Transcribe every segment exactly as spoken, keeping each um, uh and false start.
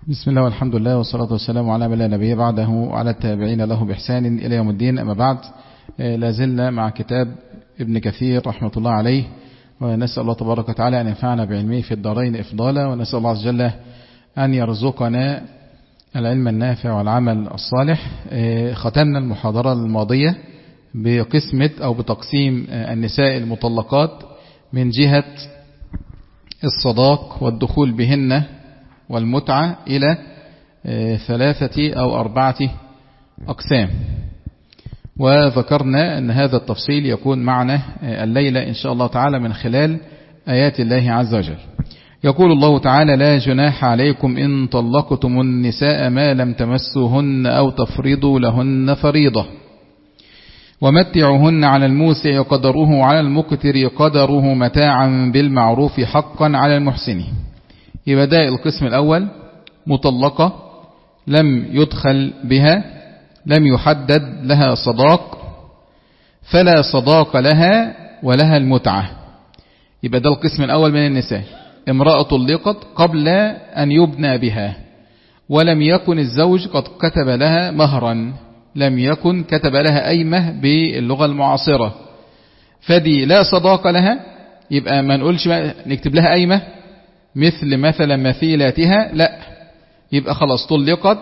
بسم الله والحمد لله والصلاة والسلام على من لا نبي بعده وعلى التابعين له بإحسان إلى يوم الدين. أما بعد، لازلنا مع كتاب ابن كثير رحمة الله عليه، ونسأل الله تبارك وتعالى أن ينفعنا بعلمه في الدارين إفضالا، ونسأل الله عز وجل أن يرزقنا العلم النافع والعمل الصالح. ختمنا المحاضرة الماضية بقسمة أو بتقسيم النساء المطلقات من جهة الصداق والدخول بهن والمتعة إلى ثلاثة أو أربعة أقسام، وذكرنا أن هذا التفصيل يكون معنا الليلة إن شاء الله تعالى من خلال آيات الله عز وجل. يقول الله تعالى: لا جناح عليكم إن طلقتم النساء ما لم تمسوهن أو تفرضوا لهن فريضة ومتعوهن على الموسع قدره وعلى المقتر قدره متاعا بالمعروف حقا على المحسنين. يبقى ده القسم الأول، مطلقة لم يدخل بها، لم يحدد لها صداق، فلا صداق لها ولها المتعة. يبقى ده القسم الأول من النساء، امرأة طلقت قبل أن يبنى بها ولم يكن الزوج قد كتب لها مهرا، لم يكن كتب لها قيمة باللغة المعاصرة، فدي لا صداق لها. يبقى ما نقولش نكتب لها قيمة مثل مثلا مثيلاتها، لا، يبقى خلاص طلقت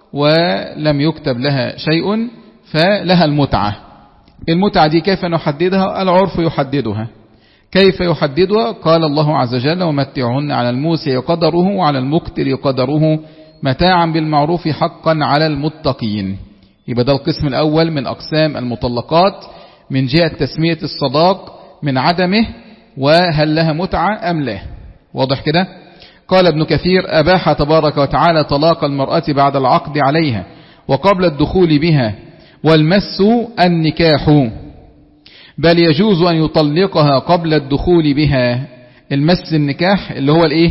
ولم يكتب لها شيء، فلها المتعة. المتعة دي كيف نحددها؟ العرف يحددها. كيف يحددها؟ قال الله عز وجل: ومتعهن على الموسع قدره وعلى المقتر قدره متاعا بالمعروف حقا على المتقين. يبقى ده القسم الأول من أقسام المطلقات من جهة تسمية الصداق من عدمه، وهل لها متعة أم لا. واضح كده؟ قال ابن كثير: أباح تبارك وتعالى طلاق المرأة بعد العقد عليها وقبل الدخول بها، والمس النكاح، بل يجوز أن يطلقها قبل الدخول بها. المس النكاح اللي هو الايه؟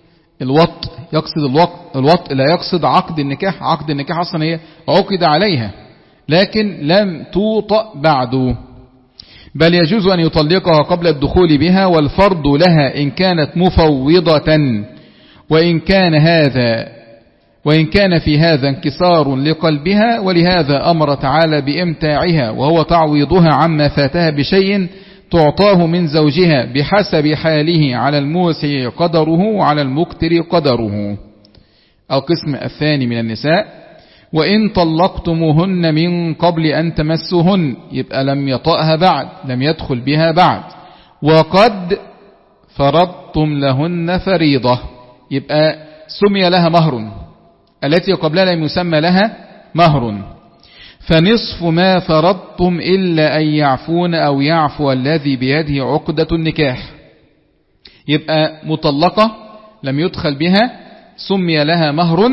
الوط، يقصد الوط, الوط لا يقصد عقد النكاح. عقد النكاح أصلا هي عقد عليها لكن لم توطأ بعد. بل يجوز أن يطلقها قبل الدخول بها، والفرض لها إن كانت مفوضة، وإن كان هذا وإن كان في هذا انكسار لقلبها، ولهذا أمر تعالى بإمتاعها وهو تعويضها عما فاتها بشيء تعطاه من زوجها بحسب حاله على الموسع قدره وعلى المقتر قدره. القسم الثاني من النساء: وإن طلقتموهن من قبل أن تمسوهن، يبقى لم يطأها بعد، لم يدخل بها بعد، وقد فرضتم لهن فريضة، يبقى سمي لها مهر، التي قبلها لم يسمى لها مهر، فنصف ما فرضتم إلا أن يعفون أو يعفو الذي بيده عقدة النكاح. يبقى مطلقة لم يدخل بها، سمي لها مهر،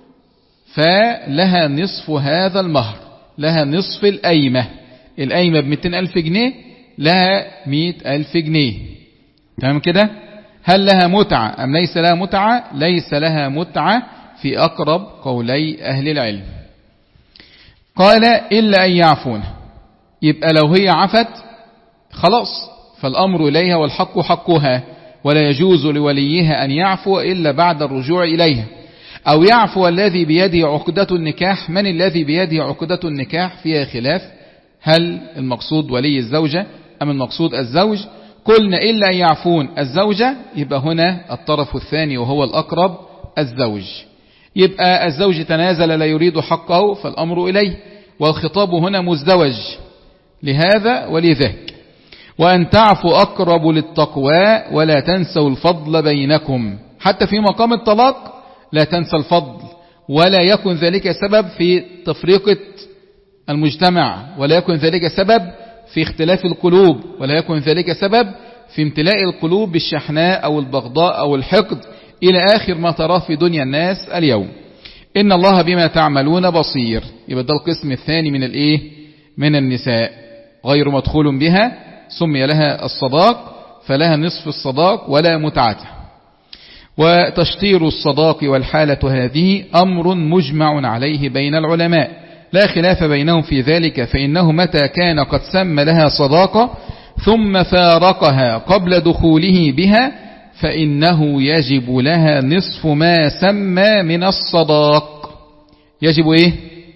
فلها نصف هذا المهر، لها نصف القيمة. القيمة بمئتين ألف جنيه، لها مئة ألف جنيه. تمام كده؟ هل لها متعة أم ليس لها متعة؟ ليس لها متعة في أقرب قولي أهل العلم. قال: إلا أن يعفون، يبقى لو هي عفت خلاص فالأمر إليها والحق حقها، ولا يجوز لوليها أن يعفو إلا بعد الرجوع إليها، أو يعفو الذي بيده عقدة النكاح. من الذي بيده عقدة النكاح؟ فيها خلاف، هل المقصود ولي الزوجة أم المقصود الزوج؟ قلنا إلا أن يعفون الزوجة، يبقى هنا الطرف الثاني وهو الأقرب الزوج. يبقى الزوج تنازل لا يريد حقه فالأمر إليه، والخطاب هنا مزدوج لهذا ولذاك. وأن تعفوا أقرب للتقوى ولا تنسوا الفضل بينكم. حتى في مقام الطلاق لا تنسى الفضل، ولا يكن ذلك سبب في تفرقة المجتمع، ولا يكن ذلك سبب في اختلاف القلوب، ولا يكن ذلك سبب في امتلاء القلوب بالشحناء أو البغضاء أو الحقد إلى آخر ما تراه في دنيا الناس اليوم. إن الله بما تعملون بصير. يبقى ده القسم الثاني من الإيه؟ من النساء، غير مدخول بها، سمي لها الصداق، فلها نصف الصداق ولا متعته. وتشطير الصداق والحالة هذه أمر مجمع عليه بين العلماء، لا خلاف بينهم في ذلك، فإنه متى كان قد سمى لها صداقة ثم فارقها قبل دخوله بها فإنه يجب لها نصف ما سمى من الصداق. يجب إيه؟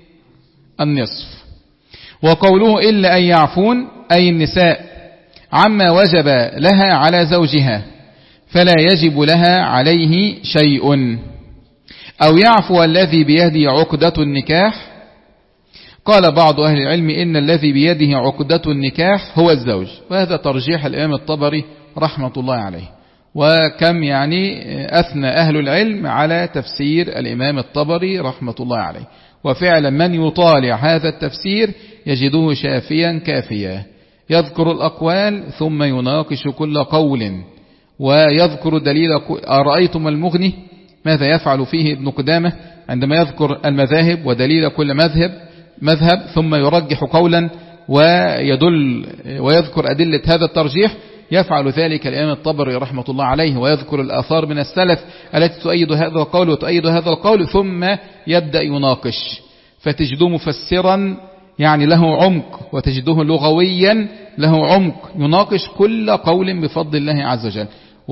النصف. وقوله إلا أن يعفون أي النساء عما وجب لها على زوجها فلا يجب لها عليه شيء. أو يعفو الذي بيده عقدة النكاح. قال بعض أهل العلم إن الذي بيده عقدة النكاح هو الزوج، وهذا ترجيح الإمام الطبري رحمة الله عليه. وكم يعني أثنى أهل العلم على تفسير الإمام الطبري رحمة الله عليه، وفعلا من يطالع هذا التفسير يجده شافيا كافيا، يذكر الأقوال ثم يناقش كل قول ويذكر دليل. أرأيتم المغني ماذا يفعل فيه ابن قدامة عندما يذكر المذاهب ودليل كل مذهب مذهب ثم يرجح قولا ويدل ويذكر أدلة هذا الترجيح؟ يفعل ذلك الإمام الطبري رحمة الله عليه، ويذكر الآثار من السلف التي تؤيد هذا القول وتؤيد هذا القول، ثم يبدأ يناقش، فتجده مفسرا يعني له عمق، وتجده لغويا له عمق، يناقش كل قول بفضل الله عز وجل،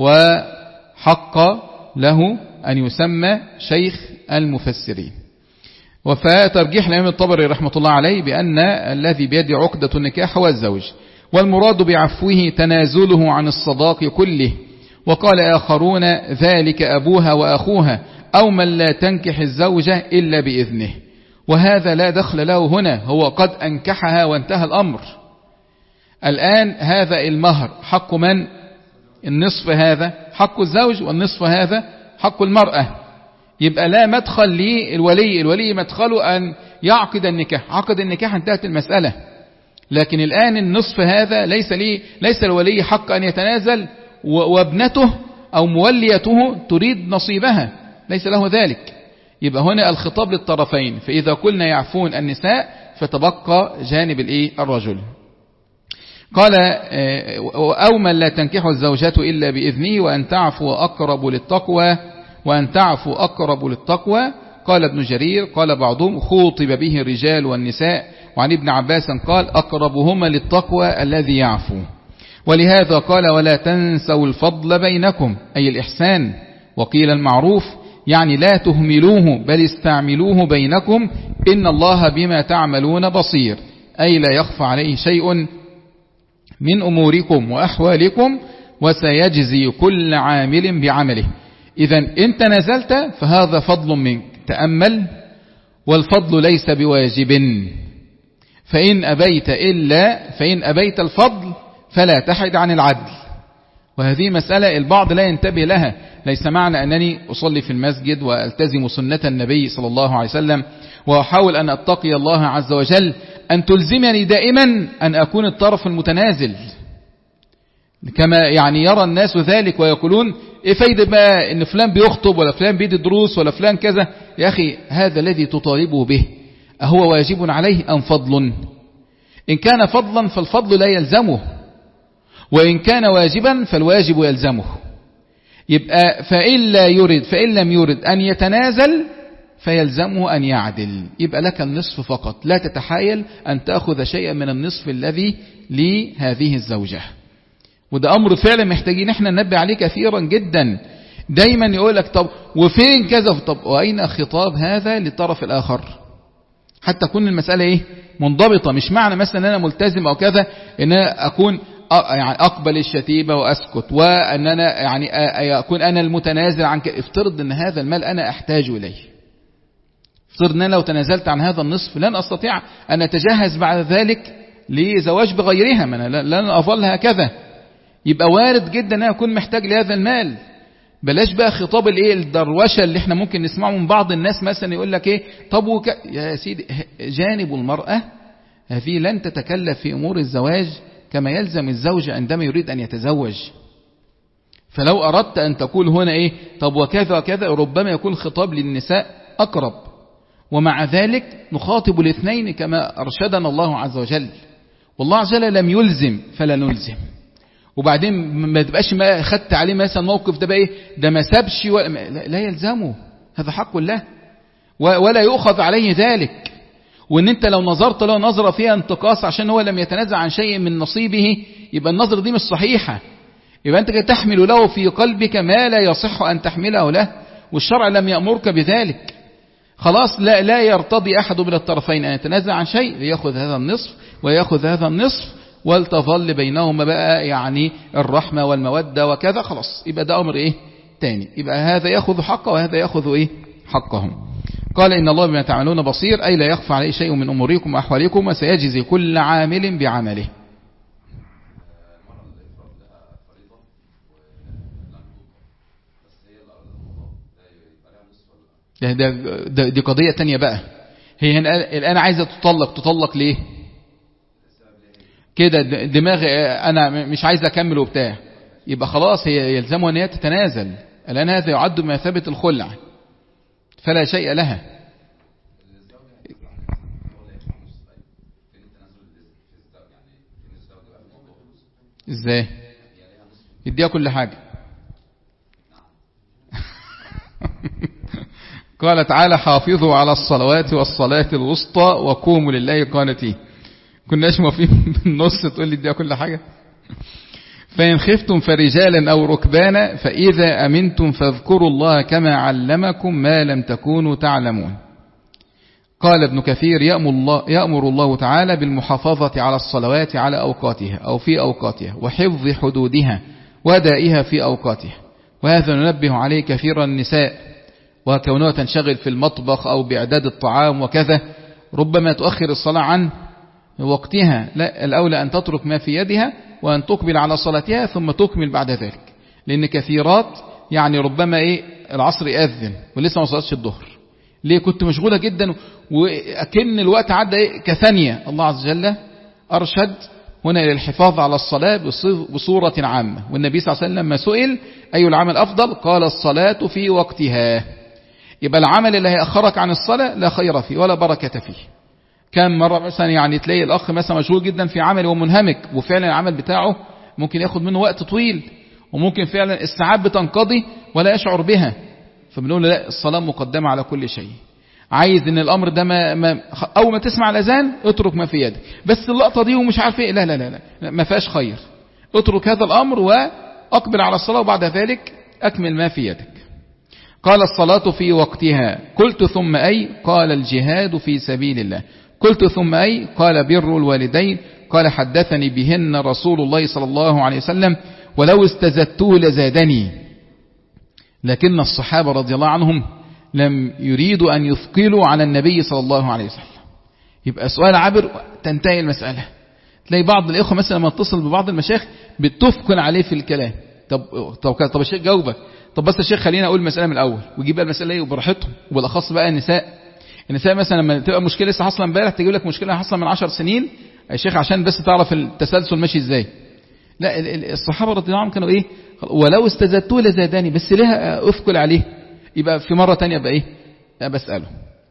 وحق له أن يسمى شيخ المفسرين. وفترجيح الإمام الطبري رحمة الله عليه بأن الذي بيد عقدة النكاح هو الزوج، والمراد بعفوه تنازله عن الصداق كله. وقال آخرون ذلك أبوها وأخوها أو من لا تنكح الزوجة إلا بإذنه، وهذا لا دخل له هنا، هو قد أنكحها وانتهى الأمر. الآن هذا المهر حق من؟ النصف هذا حق الزوج والنصف هذا حق المرأة. يبقى لا مدخل للولي، الولي مدخله أن يعقد النكاح، عقد النكاح انتهت المسألة. لكن الآن النصف هذا ليس لي ليس الولي حق أن يتنازل، وابنته أو موليته تريد نصيبها، ليس له ذلك. يبقى هنا الخطاب للطرفين، فإذا قلنا يعفون النساء فتبقى جانب الإيه الرجل. قال أو من لا تنكح الزوجات إلا بإذنه وأن تعفو أقرب للتقوى وأن تعفو أقرب للتقوى. قال ابن جرير قال بعضهم خوطب به الرجال والنساء، وعن ابن عباس قال أقربهما للتقوى الذي يعفو. ولهذا قال ولا تنسوا الفضل بينكم أي الإحسان، وقيل المعروف يعني لا تهملوه بل استعملوه بينكم إن الله بما تعملون بصير، أي لا يخفى عليه شيء من أموركم وأحوالكم وسيجزي كل عامل بعمله. إذا إن تنازلت فهذا فضل منك، تأمل، والفضل ليس بواجب، فإن أبيت إلا فإن أبيت الفضل فلا تحد عن العدل. وهذه مسألة البعض لا ينتبه لها. ليس معنى أنني أصلي في المسجد وألتزم سنة النبي صلى الله عليه وسلم وأحاول أن أتقي الله عز وجل أن تلزمني دائما أن أكون الطرف المتنازل، كما يعني يرى الناس ذلك ويقولون إيه فايدة بقى إن فلان بيخطب ولا فلان بيدي دروس ولا فلان كذا. يا أخي هذا الذي تطالبه به أهو واجب عليه أم فضل؟ إن كان فضلا فالفضل لا يلزمه، وإن كان واجبا فالواجب يلزمه. يبقى فإن لا يرد فإن لم يرد أن يتنازل فيلزمه أن يعدل، يبقى لك النصف فقط، لا تتحايل أن تأخذ شيئا من النصف الذي لهذه الزوجة. وده أمر فعلا محتاجين احنا ننبه عليه كثيرا جدا. دايما يقول لك طب وفين كذا، طب وأين خطاب هذا للطرف الآخر حتى تكون المسألة ايه منضبطة. مش معنى مثلا أن أنا ملتزم أو كذا أن أنا أكون يعني أقبل الشتيمة وأسكت، وأن أنا يعني أكون أنا المتنازل عن كذا. افترض أن هذا المال أنا أحتاج إليه، افترض أن أنا لو تنازلت عن هذا النصف لن أستطيع أن أتجهز بعد ذلك لزواج بغيرها، من لن أظل هكذا. يبقى وارد جدا أن أكون محتاج لهذا المال. بلاش بقى خطاب الايه الدروشه اللي احنا ممكن نسمعه من بعض الناس، مثلا يقول لك ايه طب وك... يا سيدي جانب المرأة هذه لن تتكلف في أمور الزواج كما يلزم الزوج عندما يريد أن يتزوج. فلو أردت أن تقول هنا ايه طب وكذا وكذا، ربما يكون خطاب للنساء أقرب، ومع ذلك نخاطب الاثنين كما أرشدنا الله عز وجل. والله عز وجل لم يلزم فلا نلزم. وبعدين ما تبقاش ما خدت عليه مثلا موقف ده بقى ايه ده ما سابش ولا لا يلزمه، هذا حق الله ولا يؤخذ عليه ذلك. وان انت لو نظرت له نظرة فيها انتقاص عشان هو لم يتنازع عن شيء من نصيبه، يبقى النظرة دي مش صحيحة. يبقى أنت تحمل له في قلبك ما لا يصح أن تحمله له، والشرع لم يأمرك بذلك. خلاص لا لا يرتضي أحد من الطرفين أن يتنازع عن شيء، ليأخذ هذا النصف ويأخذ هذا النصف، ولتظل بينهما بقى يعني الرحمة والمودة وكذا. خلاص يبقى ده أمر إيه تاني، يبقى هذا يأخذ حقه وهذا يأخذ إيه حقهم. قال إن الله بما تعملون بصير، أي لا يخفى عليه شيء من أموركم وأحوالكم، وسيجزي كل عامل بعمله. ده ده دي قضية تانية بقى. هي الآن عايزة تطلق، تطلق ليه كده؟ دماغ أنا مش عايز أكمل وبتاع، يبقى خلاص هي يلزمها أن هي تتنازل. الآن هذا يعد بمثابة الخلع، فلا شيء لها. ازاي يديها كل حاجة؟ قال تعالى حافظوا على الصلوات والصلاة الوسطى وقوموا لله قانتين. كناش موافقين بالنص تقول لي اديها كل حاجة. فإن خفتم فرجالا أو ركبانا فإذا أمنتم فاذكروا الله كما علمكم ما لم تكونوا تعلمون. قال ابن كثير يأمر الله, يأمر الله تعالى بالمحافظة على الصلوات على أوقاتها أو في أوقاتها، وحفظ حدودها ودائها في أوقاتها. وهذا ننبه عليه كثيرا النساء، وكونها تنشغل في المطبخ أو بإعداد الطعام وكذا، ربما تؤخر الصلاة عن وقتها. لا، الأولى أن تترك ما في يدها وأن تقبل على صلاتها ثم تكمل بعد ذلك. لأن كثيرات يعني ربما إيه العصر يأذن ولسه ما صلتش الظهر، ليه؟ كنت مشغولة جدا وأكن الوقت عدى إيه كثانية. الله عز وجل أرشد هنا إلى الحفاظ على الصلاة بصورة عامة. والنبي صلى الله عليه وسلم لما سئل أي العمل أفضل قال الصلاة في وقتها. يبقى العمل اللي هيأخرك عن الصلاة لا خير فيه ولا بركة فيه. كم مرة مثلا يعني تلاقي الأخ مثلا مشغول جدا في عمله ومنهمك، وفعلا العمل بتاعه ممكن ياخد منه وقت طويل، وممكن فعلا الساعات بتنقضي ولا يشعر بها. فبنقول لا، الصلاة مقدمة على كل شيء. عايز ان الامر ده ما, ما اول ما تسمع الاذان اترك ما في يدك، بس اللقطة دي ومش عارف ايه، لا لا لا لا ما فيهاش خير. اترك هذا الامر واقبل على الصلاة، وبعد ذلك اكمل ما في يدك. قال الصلاة في وقتها. قلت ثم أي؟ قال الجهاد في سبيل الله. قلت ثم أي؟ قال بر الوالدين. قال حدثني بهن رسول الله صلى الله عليه وسلم ولو استزدته لزادني. لكن الصحابة رضي الله عنهم لم يريدوا أن يثقلوا على النبي صلى الله عليه وسلم. يبقى سؤال عبر تنتهي المسألة. تلاقي بعض الإخوة مثلا لما اتصل ببعض المشايخ بتثقل عليه في الكلام. طب طب طب الشيخ جاوبك، طب بس الشيخ خلينا أقول المسألة من الأول، ويجيب بقى المسألة ايه وبراحتهم. وبالأخص بقى النساء النساء مثلا لما تبقى مشكلة لسه حاصلة امبارح تجيب لك مشكلة حاصلة من عشر سنين يا شيخ عشان بس تعرف التسلسل ماشي ازاي. لا، الصحابة رضي الله عنهم كانوا ايه؟ ولو استزدته لزادني، بس ليه أثقل عليه؟ يبقى في مرة تانية بقى ايه؟ بسأله.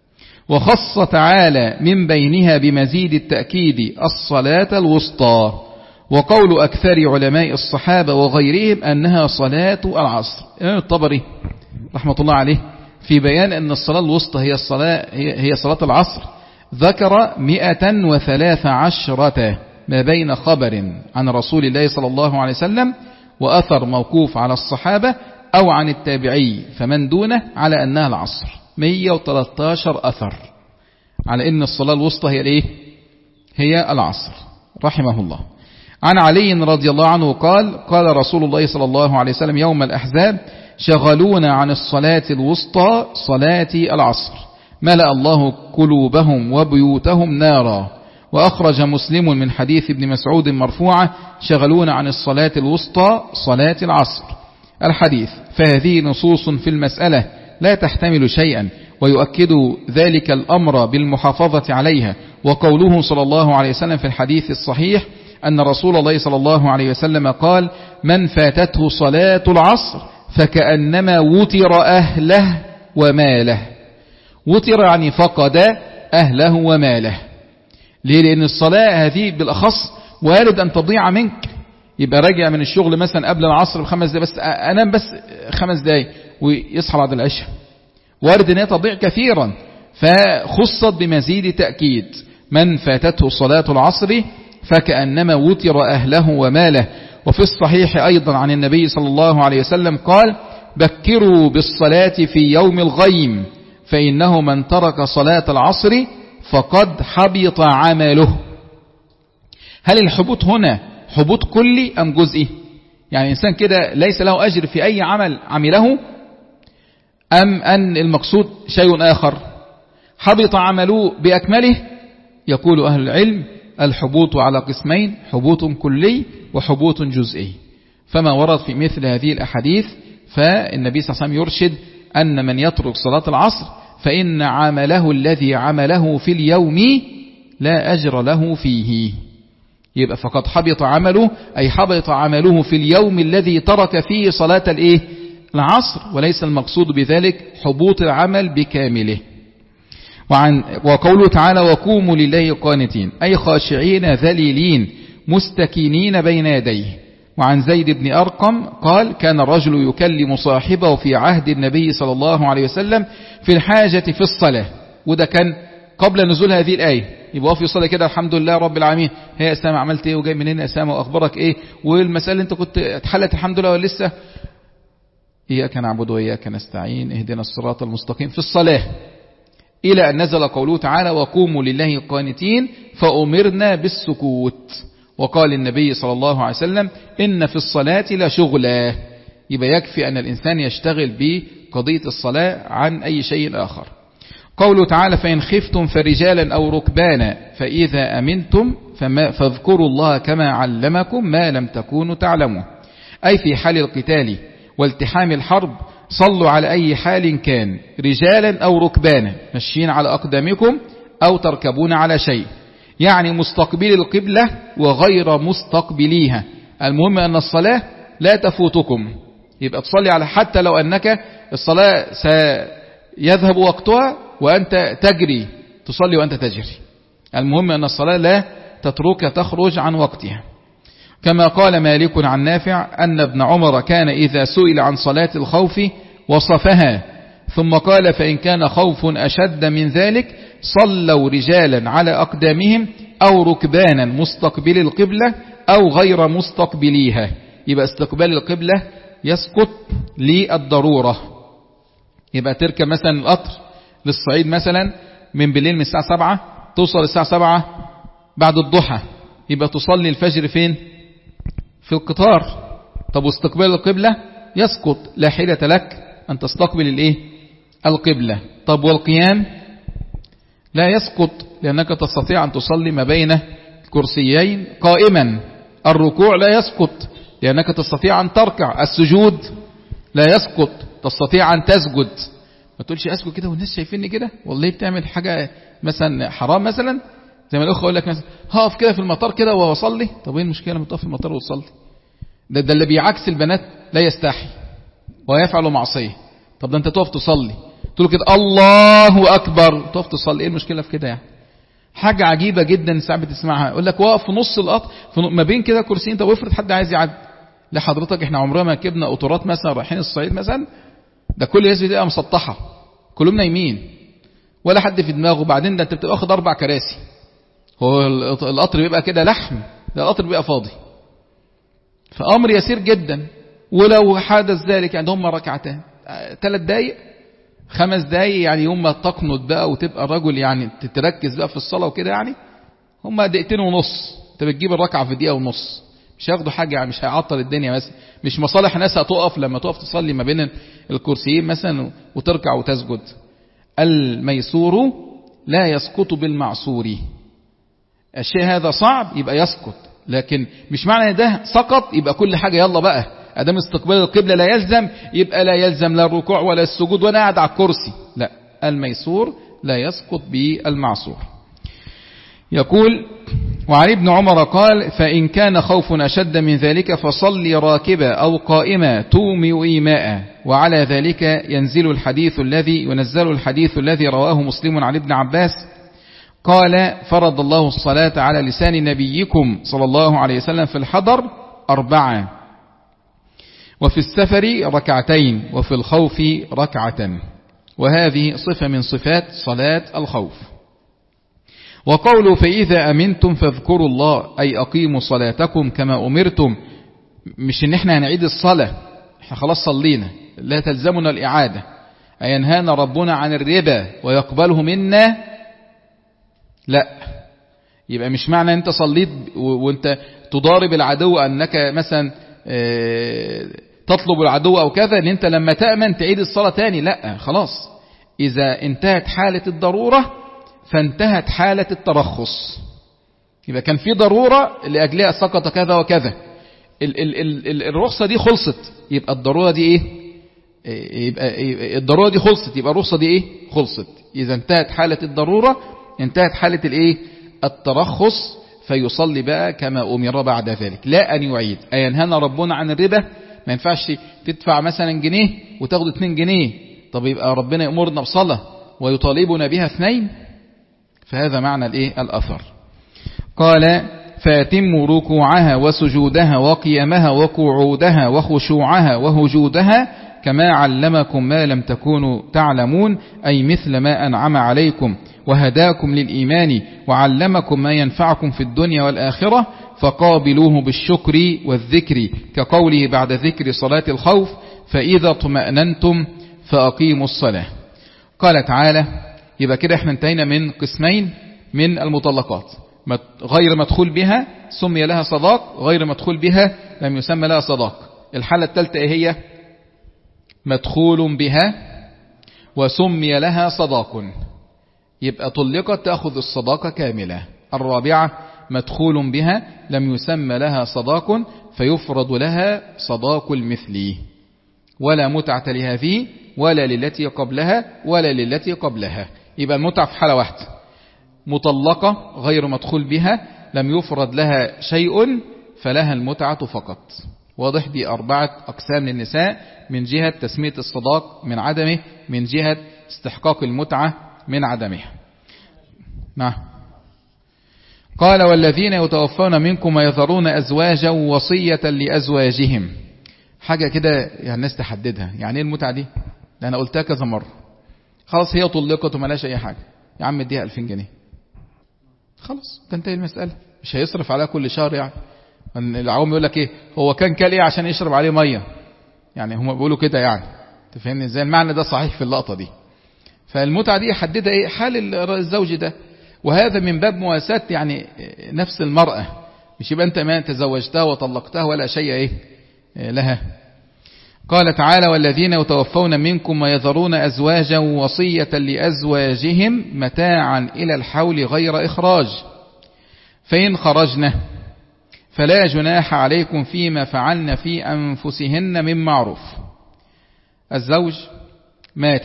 وخص تعالى من بينها بمزيد التأكيد الصلاة الوسطى. وقول أكثر علماء الصحابة وغيرهم أنها صلاة العصر. الإمام الطبري رحمة الله عليه في بيان أن الصلاة الوسطى هي الصلاة هي صلاة العصر ذكر مئة وثلاث عشرة ما بين خبر عن رسول الله صلى الله عليه وسلم وأثر موقوف على الصحابة أو عن التابعي فمن دونه على أنها العصر. مئة وثلاثة عشر أثر على أن الصلاة الوسطى هي الإيه؟ هي العصر رحمه الله. عن علي رضي الله عنه قال قال رسول الله صلى الله عليه وسلم يوم الأحزاب شغلونا عن الصلاة الوسطى صلاة العصر ملأ الله قلوبهم وبيوتهم نارا. وأخرج مسلم من حديث ابن مسعود مرفوعة شغلونا عن الصلاة الوسطى صلاة العصر الحديث. فهذه نصوص في المسألة لا تحتمل شيئا، ويؤكد ذلك الأمر بالمحافظة عليها. وقوله صلى الله عليه وسلم في الحديث الصحيح أن رسول الله صلى الله عليه وسلم قال من فاتته صلاة العصر فكأنما وتر أهله وماله. وتر يعني فقد أهله وماله. ليه؟ لأن الصلاة هذه بالأخص وارد أن تضيع منك. يبقى راجع من الشغل مثلا قبل العصر بخمس دقايق، بس أنام بس خمس دقايق ويصحى بعد العشاء، وارد أنها تضيع كثيرا. فخصت بمزيد تأكيد من فاتته صلاة العصر فكأنما وتر أهله وماله. وفي الصحيح أيضا عن النبي صلى الله عليه وسلم قال: بكروا بالصلاة في يوم الغيم فإنه من ترك صلاة العصر فقد حبط عمله. هل الحبوط هنا حبوط كلي أم جزئي؟ يعني الإنسان كده ليس له أجر في أي عمل عمله، أم أن المقصود شيء آخر؟ حبط عمله بأكمله. يقول أهل العلم: الحبوط على قسمين: حبوط كلي وحبوط جزئي. فما ورد في مثل هذه الأحاديث فالنبي صلى الله عليه وسلم يرشد أن من يترك صلاة العصر فإن عمله الذي عمله في اليوم لا أجر له فيه. يبقى فقد حبط عمله، أي حبط عمله في اليوم الذي ترك فيه صلاة الإيه؟ العصر، وليس المقصود بذلك حبوط العمل بكامله. وعن وقوله تعالى: وقوموا لله قانتين، أي خاشعين ذليلين مستكينين بين يديه. وعن زيد بن أرقم قال: كان الرجل يكلم صاحبه في عهد النبي صلى الله عليه وسلم في الحاجة في الصلاة. وده كان قبل نزول هذه الآية. يبقى في الصلاة كده: الحمد لله رب العالمين، هي يا أسامة عملت إيه وجاي منين يا أسامة وأخبارك إيه والمسألة أنت كنت اتحلت الحمد لله ولا لسه؟ إياك نعبد وإياك نستعين اهدنا الصراط المستقيم في الصلاة، إلى أن نزل قوله تعالى: وقوموا لله قانتين فأمرنا بالسكوت. وقال النبي صلى الله عليه وسلم: إن في الصلاة لشغلا. يبقى يكفي أن الإنسان يشتغل بقضية الصلاة عن أي شيء آخر. قوله تعالى: فإن خفتم فرجالا أو ركبانا فإذا أمنتم فاذكروا الله كما علمكم ما لم تكونوا تعلمون. أي في حال القتال والتحام الحرب صلوا على أي حال كان، رجالا أو ركبانا، مشين على أقدامكم أو تركبون على شيء، يعني مستقبل القبلة وغير مستقبليها. المهم أن الصلاة لا تفوتكم. يبقى تصلي على، حتى لو أنك الصلاة سيذهب وقتها وأنت تجري، تصلي وأنت تجري. المهم أن الصلاة لا تترك تخرج عن وقتها. كما قال مالك عن نافع أن ابن عمر كان إذا سئل عن صلاة الخوف وصفها، ثم قال: فإن كان خوف أشد من ذلك صلوا رجالا على أقدامهم أو ركبانا مستقبل القبلة أو غير مستقبليها. يبقى استقبال القبلة يسقط للضرورة. يبقى تركب مثلا القطر للصعيد مثلا من بالليل من الساعة سبعة توصل الساعة سبعة بعد الضحى، يبقى تصلي الفجر فين؟ في القطار. طب واستقبال القبلة يسقط، لا حيلة لك أن تستقبل الإيه؟ القبلة. طب والقيام لا يسقط، لأنك تستطيع أن تصلي ما بين الكرسيين قائما. الركوع لا يسقط، لأنك تستطيع أن تركع. السجود لا يسقط، تستطيع أن تسجد. ما تقولش أسجد كده والناس شايفيني كده، والله بتعمل حاجة مثلا حرام مثلا، زي ما الأخوة يقول لك مثلا هقف كده في المطار كده وأصلي. طب ايه المشكلة لما تقف في المطار وتصلي؟ ده, ده اللي بيعكس البنات لا يستحي ويفعل معصية. طب ده انت تقف تصلي تقول كده الله أكبر، تقف تصلي، ايه المشكلة في كده؟ يعني حاجة عجيبة جدا ساعات بتسمعها، يقول لك واقف في نص القطر ما بين كده كرسيين. طب افرض حد عايز يعدي لحضرتك، احنا عمرنا ما ركبنا قطارات مثلا رايحين الصعيد مثلا، ده كل الناس بتبقى مسطحة، كلهم نايمين ولا حد في دماغه. بعدين ده انت بتبقى واخد اربع كراسي، هو القطر بيبقى كده لحم، ده القطر بيبقى فاضي. فأمر يسير جدا. ولو حدث ذلك يعني هم ركعتين ثلاث دقايق خمس دقايق، يعني هم تقنط بقى وتبقى الرجل يعني تتركز بقى في الصلاة وكده، يعني هم دقيقتين ونص، انت بتجيب الركعة في دقيقة ونص، مش هياخدوا حاجة يعني، مش هيعطل الدنيا مثلا، مش مصالح ناس هتقف لما تقف تصلي ما بين الكرسيين مثلا وتركع وتسجد. الميسور لا يسقط بالمعسور. الشيء هذا صعب يبقى يسقط، لكن مش معنى ده سقط يبقى كل حاجة يلا بقى ادام استقبال القبلة لا يلزم يبقى لا يلزم لا الركوع ولا السجود وانا قاعد على الكرسي. لا، الميسور لا يسقط بالمعسور. يقول: وعن ابن عمر قال: فإن كان خوف أشد من ذلك فصلي راكبا أو قائما تومئ إيماء. وعلى ذلك ينزل الحديث الذي ينزل الحديث الذي رواه مسلم عن ابن عباس قال: فرض الله الصلاة على لسان نبيكم صلى الله عليه وسلم في الحضر أربعة، وفي السفر ركعتين، وفي الخوف ركعة. وهذه صفة من صفات صلاة الخوف. وقوله: فإذا أمنتم فاذكروا الله، أي أقيموا صلاتكم كما أمرتم مش ان احنا هنعيد الصلاة، احنا خلاص صلينا لا تلزمنا الإعادة. أينهانا ربنا عن الربا ويقبله منا؟ لا. يبقى مش معنى انت صليت وانت تضارب العدو انك مثلا تطلب العدو او كذا ان انت لما تأمن تعيد الصلاة تاني، لا خلاص. اذا انتهت حالة الضرورة فانتهت حالة الترخص. يبقى كان في ضرورة لأجلها سقط كذا وكذا، ال ال ال الرخصة دي خلصت، يبقى الضرورة دي ايه؟ يبقى الضرورة دي خلصت، يبقى الرخصة دي ايه؟ خلصت. اذا انتهت حالة الضرورة انتهت حالة الايه؟ الترخص، فيصلي بقى كما أمر بعد ذلك، لا أن يعيد. أينهانا ربنا عن الربا؟ ما ينفعش تدفع مثلا جنيه وتاخد اتنين جنيه، طب يبقى ربنا يأمرنا بصلاة ويطالبنا بها اثنين؟ فهذا معنى الايه؟ الأثر. قال فاتموا ركوعها وسجودها وقيامها وقعودها وخشوعها وهجودها كما علمكم ما لم تكونوا تعلمون، أي مثل ما أنعم عليكم وهداكم للإيمان وعلمكم ما ينفعكم في الدنيا والآخرة، فقابلوه بالشكر والذكر، كقوله بعد ذكر صلاة الخوف فإذا اطمأننتم فأقيموا الصلاة. قال تعالى، يبقى كده احنا انتهينا من قسمين من المطلقات: غير مدخول بها سمي لها صداق، غير مدخول بها لم يسمى لها صداق. الحالة الثالثة ايه هي؟ مدخول بها وسمي لها صداق، يبقى طلقت تأخذ الصداقة كاملة. الرابعة مدخول بها لم يسمى لها صداق فيفرض لها صداق المثل، ولا متعة لهذه ولا للتي قبلها ولا للتي قبلها. يبقى المتعة في حالة واحدة: مطلقة غير مدخول بها لم يفرض لها شيء فلها المتعة فقط. واضح؟ دي أربعة أقسام للنساء: من جهة تسمية الصداق من عدمه، من جهة استحقاق المتعة من عدمها. نعم. قال والذين يتوفون منكم ويذرون أزواجا وصية لأزواجهم. حاجة كده يعني الناس تحددها، يعني ايه المتعة دي؟ ده أنا قلتها كذا مرة. خلاص هي طلقت وملاش أي حاجة، يا عم اديها ألفين جنيه خلاص تنتهي المسألة، مش هيصرف عليها كل شهر. يعني العوام يقول لك ايه، هو كان كال ايه عشان يشرب عليه مية؟ يعني هم بيقولوا كده، يعني تفهمني ازاي؟ المعنى ده صحيح في اللقطة دي. فالمتعة دي يحددها ايه؟ حال الزوج ده، وهذا من باب مواساة يعني نفس المرأة، مش يبقى انت ما تزوجتها وطلقتها ولا شيء ايه لها. قال تعالى والذين يتوفون منكم ويذرون أزواجا وصية لأزواجهم متاعا إلى الحول غير إخراج، فإن خرجنا فلا جناح عليكم فيما فعلن في أنفسهن من معروف. الزوج مات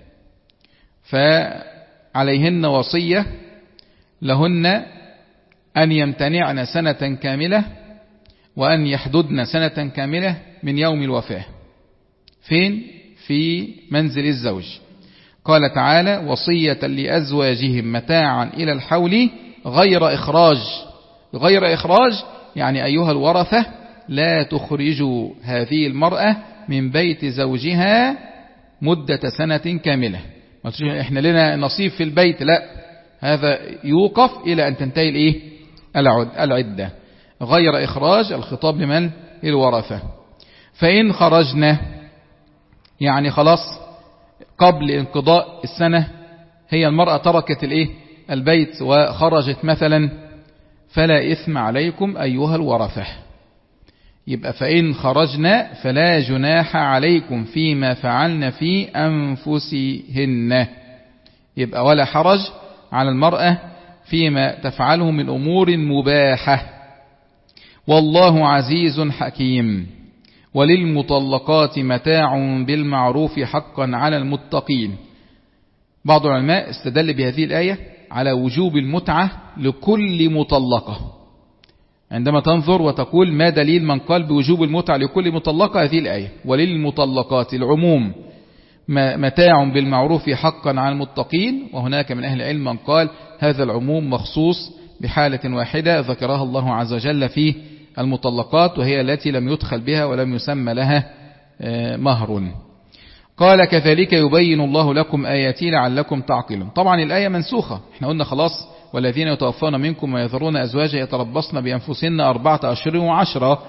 فعليهن وصية لهن أن يمتنعن سنة كاملة وأن يحددن سنة كاملة من يوم الوفاة. فين؟ في منزل الزوج. قال تعالى وصية لأزواجهم متاعا إلى الحول غير إخراج. غير إخراج يعني أيها الورثة لا تخرجوا هذه المرأة من بيت زوجها مدة سنة كاملة. احنا لنا نصيب في البيت، لا، هذا يوقف إلى أن تنتهي الإيه؟ العدة. غير إخراج الخطاب لمن؟ الورثة. فإن خرجنا يعني خلاص قبل انقضاء السنة هي المرأة تركت الإيه؟ البيت وخرجت مثلا، فلا إثم عليكم أيها الورثة. يبقى فإن خرجنا فلا جناح عليكم فيما فعلن في أنفسهن، يبقى ولا حرج على المرأة فيما تفعله من أمور مباحة. والله عزيز حكيم. وللمطلقات متاع بالمعروف حقا على المتقين. بعض العلماء استدل بهذه الآية على وجوب المتعة لكل مطلقة. عندما تنظر وتقول ما دليل من قال بوجوب المتعة لكل مطلقة، هذه الآية وللمطلقات العموم متاع بالمعروف حقا على المتقين. وهناك من أهل العلم من قال هذا العموم مخصوص بحالة واحدة ذكرها الله عز وجل في المطلقات، وهي التي لم يدخل بها ولم يسمى لها مهر. قال كذلك يبين الله لكم آياته لعلكم تعقلون. طبعا الآية منسوخة، احنا قلنا خلاص والذين يتوفون منكم ويذرون أزواجا يتربصن بأنفسهن أربعة أشهر وعشرة.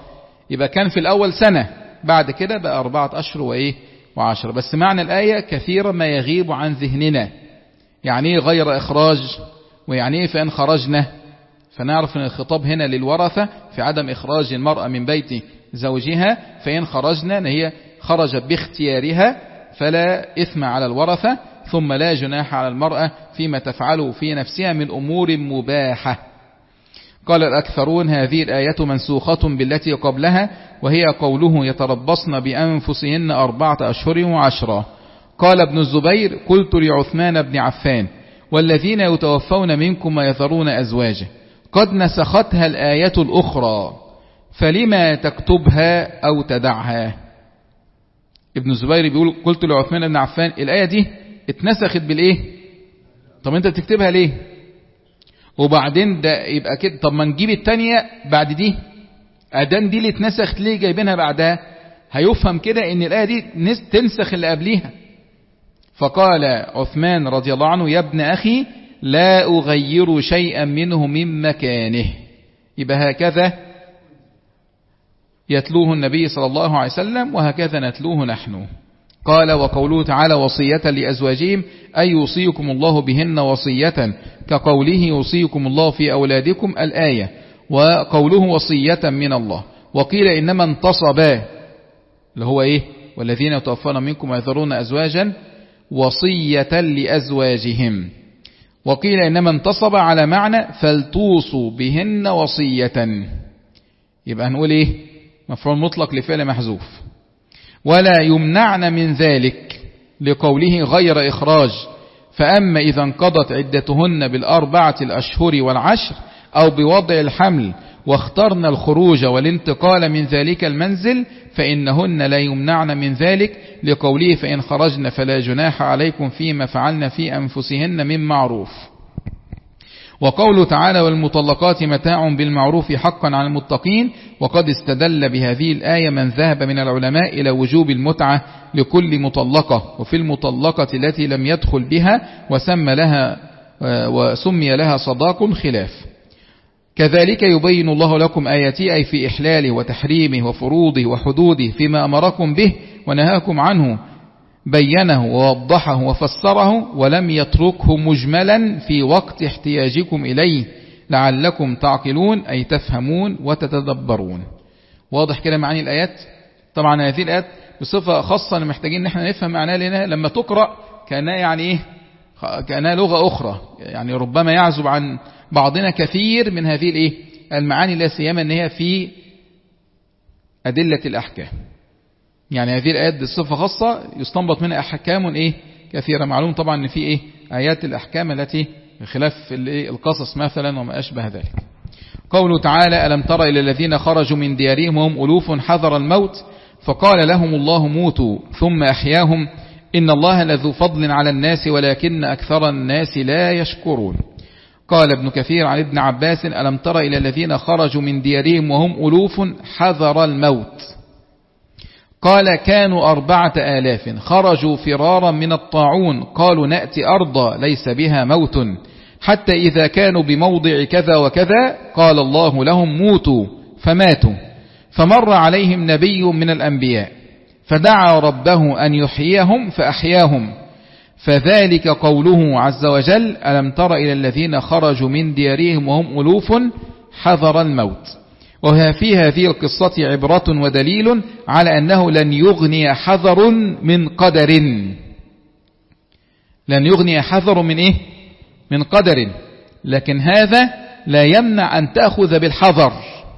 يبقى كان في الأول سنة، بعد كده بقى أربعة أشهر وإيه وعشرة. بس معنى الآية كثيرا ما يغيب عن ذهننا، يعني إيه غير إخراج، ويعني إيه فإن خرجنا. فنعرف أن الخطاب هنا للورثة في عدم إخراج المرأة من بيت زوجها، فإن خرجنا أن هي خرجت باختيارها فلا إثم على الورثة، ثم لا جناح على المرأة فيما تفعله في نفسها من أمور مباحة. قال الأكثرون هذه الآية منسوخة بالتي قبلها، وهي قوله يتربصن بأنفسهن أربعة أشهر وعشرة. قال ابن الزبير قلت لعثمان بن عفان والذين يتوفون منكم ويذرون أزواجه قد نسختها الآية الأخرى فلما تكتبها أو تدعها. ابن الزبير بيقول قلت لعثمان بن عفان الآية دي اتنسخت بالإيه؟ طب انت تكتبها ليه؟ وبعدين ده يبقى كده، طب ما نجيب التانية بعد دي، أدان دي اللي اتنسخت ليه جايبينها بعدها؟ هيفهم كده ان الآية دي تنسخ اللي قبليها. فقال عثمان رضي الله عنه يا ابن أخي لا أغير شيئا منه من مكانه. يبقى هكذا يتلوه النبي صلى الله عليه وسلم وهكذا نتلوه نحن. قال وقوله تعالى وصية لأزواجهم أي يوصيكم الله بهن وصية كقوله يوصيكم الله في أولادكم الآية، وقوله وصية من الله. وقيل إنما انتصبا اللي هو إيه والذين يتوفون منكم ويذرون أزواجا وصية لأزواجهم. وقيل إنما انتصب على معنى فلتوصوا بهن وصية. يبقى هنقول إيه مفعول مطلق لفعل محذوف. ولا يمنعن من ذلك لقوله غير إخراج، فأما إذا انقضت عدتهن بالأربعة الأشهر والعشر أو بوضع الحمل واخترن الخروج والانتقال من ذلك المنزل فإنهن لا يمنعن من ذلك لقوله فإن خرجن فلا جناح عليكم فيما فعلن في أنفسهن من معروف. وقوله تعالى والمطلقات متاع بالمعروف حقا على المتقين. وقد استدل بهذه الآية من ذهب من العلماء إلى وجوب المتعة لكل مطلقة، وفي المطلقة التي لم يدخل بها وسمى لها وسمي لها صداق خلاف. كذلك يبين الله لكم آياته أي في إحلاله وتحريمه وفروضه وحدوده فيما أمركم به ونهاكم عنه، بينه ووضحه وفسره ولم يتركه مجملا في وقت احتياجكم إليه لعلكم تعقلون أي تفهمون وتتدبرون. واضح كده معاني الآيات؟ طبعا هذه الآيات بصفة خاصة محتاجين ان احنا نفهم معناها، لأنها لما تقرأ كأنها يعني ايه كأنها لغة أخرى، يعني ربما يعزب عن بعضنا كثير من هذه الايه المعاني، لا سيما ان هي في أدلة الأحكام. يعني هذه الآيات بصفة خاصة يستنبط منها أحكام ايه كثيرة. معلوم طبعا ان في ايه آيات الأحكام التي خلاف القصص مثلا وما أشبه ذلك. قوله تعالى ألم تر إلى الذين خرجوا من ديارهم وهم ألوف حذر الموت فقال لهم الله موتوا ثم أحياهم إن الله لذو فضل على الناس ولكن أكثر الناس لا يشكرون. قال ابن كثير عن ابن عباس ألم تر إلى الذين خرجوا من ديارهم وهم ألوف حذر الموت. قال كانوا أربعة آلاف خرجوا فرارا من الطاعون قالوا نأتي أرضا ليس بها موت حتى إذا كانوا بموضع كذا وكذا قال الله لهم موتوا فماتوا. فمر عليهم نبي من الأنبياء فدعا ربه أن يحييهم فأحياهم، فذلك قوله عز وجل ألم تر إلى الذين خرجوا من ديارهم وهم ألوف حذر الموت. وها في هذه القصة عبرة ودليل على أنه لن يغني حذر من قدر. لن يغني حذر من إيه؟ من قدر. لكن هذا لا يمنع أن تأخذ بالحذر،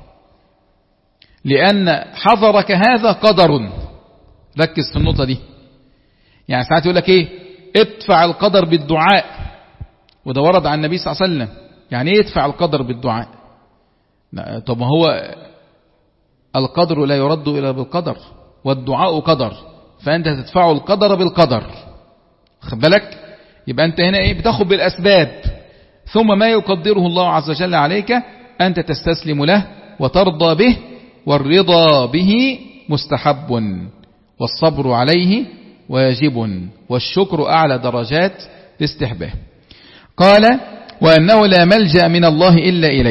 لأن حذرك هذا قدر. ركز في النقطة دي. يعني ساعات يقول لك إيه ادفع القدر بالدعاء، وده ورد عن النبي صلى الله عليه وسلم. يعني إيه ادفع القدر بالدعاء؟ طب هو القدر لا يرد إلا بالقدر والدعاء قدر، فأنت تدفع القدر بالقدر. خد بالك؟ يبقى أنت هنا إيه بتاخد بالأسباب، ثم ما يقدره الله عز وجل عليك أنت تستسلم له وترضى به، والرضا به مستحب والصبر عليه واجب والشكر أعلى درجات الاستحباب. قال وأنه لا ملجأ من الله إلا إليه.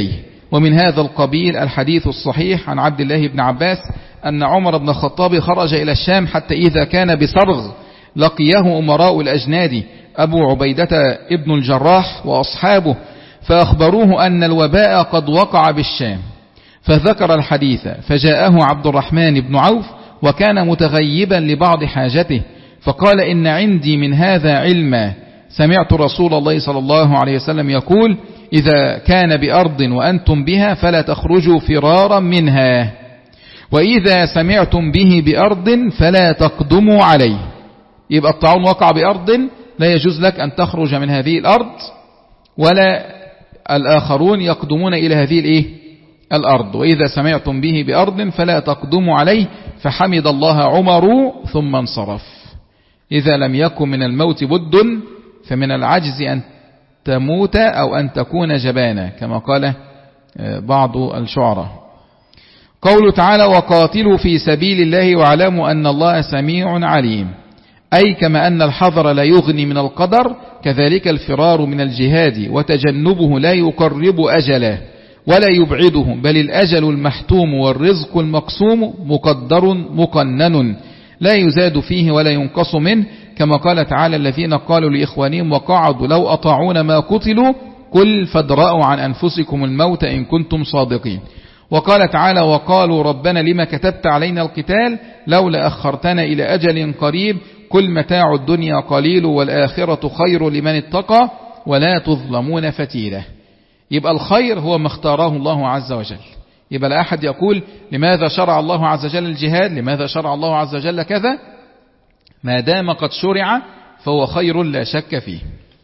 ومن هذا القبيل الحديث الصحيح عن عبد الله بن عباس أن عمر بن الخطاب خرج إلى الشام حتى إذا كان بصرغ لقيه أمراء الأجناد أبو عبيدة ابن الجراح وأصحابه فأخبروه أن الوباء قد وقع بالشام، فذكر الحديث، فجاءه عبد الرحمن بن عوف وكان متغيبا لبعض حاجته، فقال إن عندي من هذا علما، سمعت رسول الله صلى الله عليه وسلم يقول إذا كان بأرض وأنتم بها فلا تخرجوا فرارا منها، وإذا سمعتم به بأرض فلا تقدموا عليه. يبقى الطاعون وقع بأرض لا يجوز لك أن تخرج من هذه الأرض، ولا الآخرون يقدمون إلى هذه الإيه؟ الأرض. وإذا سمعتم به بأرض فلا تقدموا عليه، فحمد الله عمر ثم انصرف. إذا لم يكن من الموت بد فمن العجز أن تموت أو أن تكون جبانا، كما قال بعض الشعراء. قوله تعالى وقاتلوا في سبيل الله واعلموا أن الله سميع عليم، أي كما أن الحذر لا يغني من القدر، كذلك الفرار من الجهاد وتجنبه لا يقرب أجله ولا يبعده، بل الأجل المحتوم والرزق المقسوم مقدر مقنن لا يزاد فيه ولا ينقص منه، كما قال تعالى الذين قالوا لإخوانهم وقعدوا لو أطاعون ما قتلوا قل فادرأوا عن أنفسكم الموت إن كنتم صادقين. وقال تعالى وقالوا ربنا لما كتبت علينا القتال لولا أخرتنا إلى أجل قريب كل متاع الدنيا قليل والآخرة خير لمن اتقى ولا تظلمون فتيلة. يبقى الخير هو ما اختاره الله عز وجل. يبقى لا أحد يقول لماذا شرع الله عز وجل الجهاد، لماذا شرع الله عز وجل كذا، ما دام قد شرع فهو خير لا شك فيه.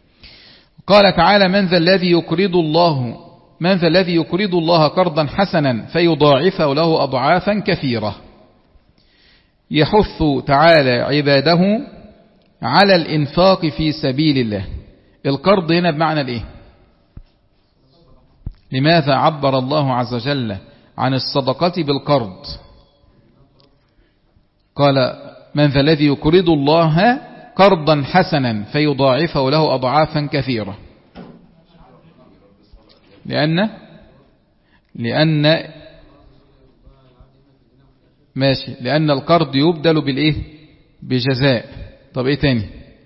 قال تعالى من ذا الذي يقرض الله من ذا الذي يقرض الله قرضا حسنا فيضاعفه له أضعافا كثيرة. يحث تعالى عباده على الإنفاق في سبيل الله. القرض هنا بمعنى الإيه؟ لماذا عبر الله عز وجل عن الصدقة بالقرض؟ قال من ذا الذي يقرض الله قرضا حسنا فيضاعفه له أضعافا كثيرة. لأن لأن ماشي لأن القرض يبدل بالإيه؟ بجزاء. طب إيه تاني؟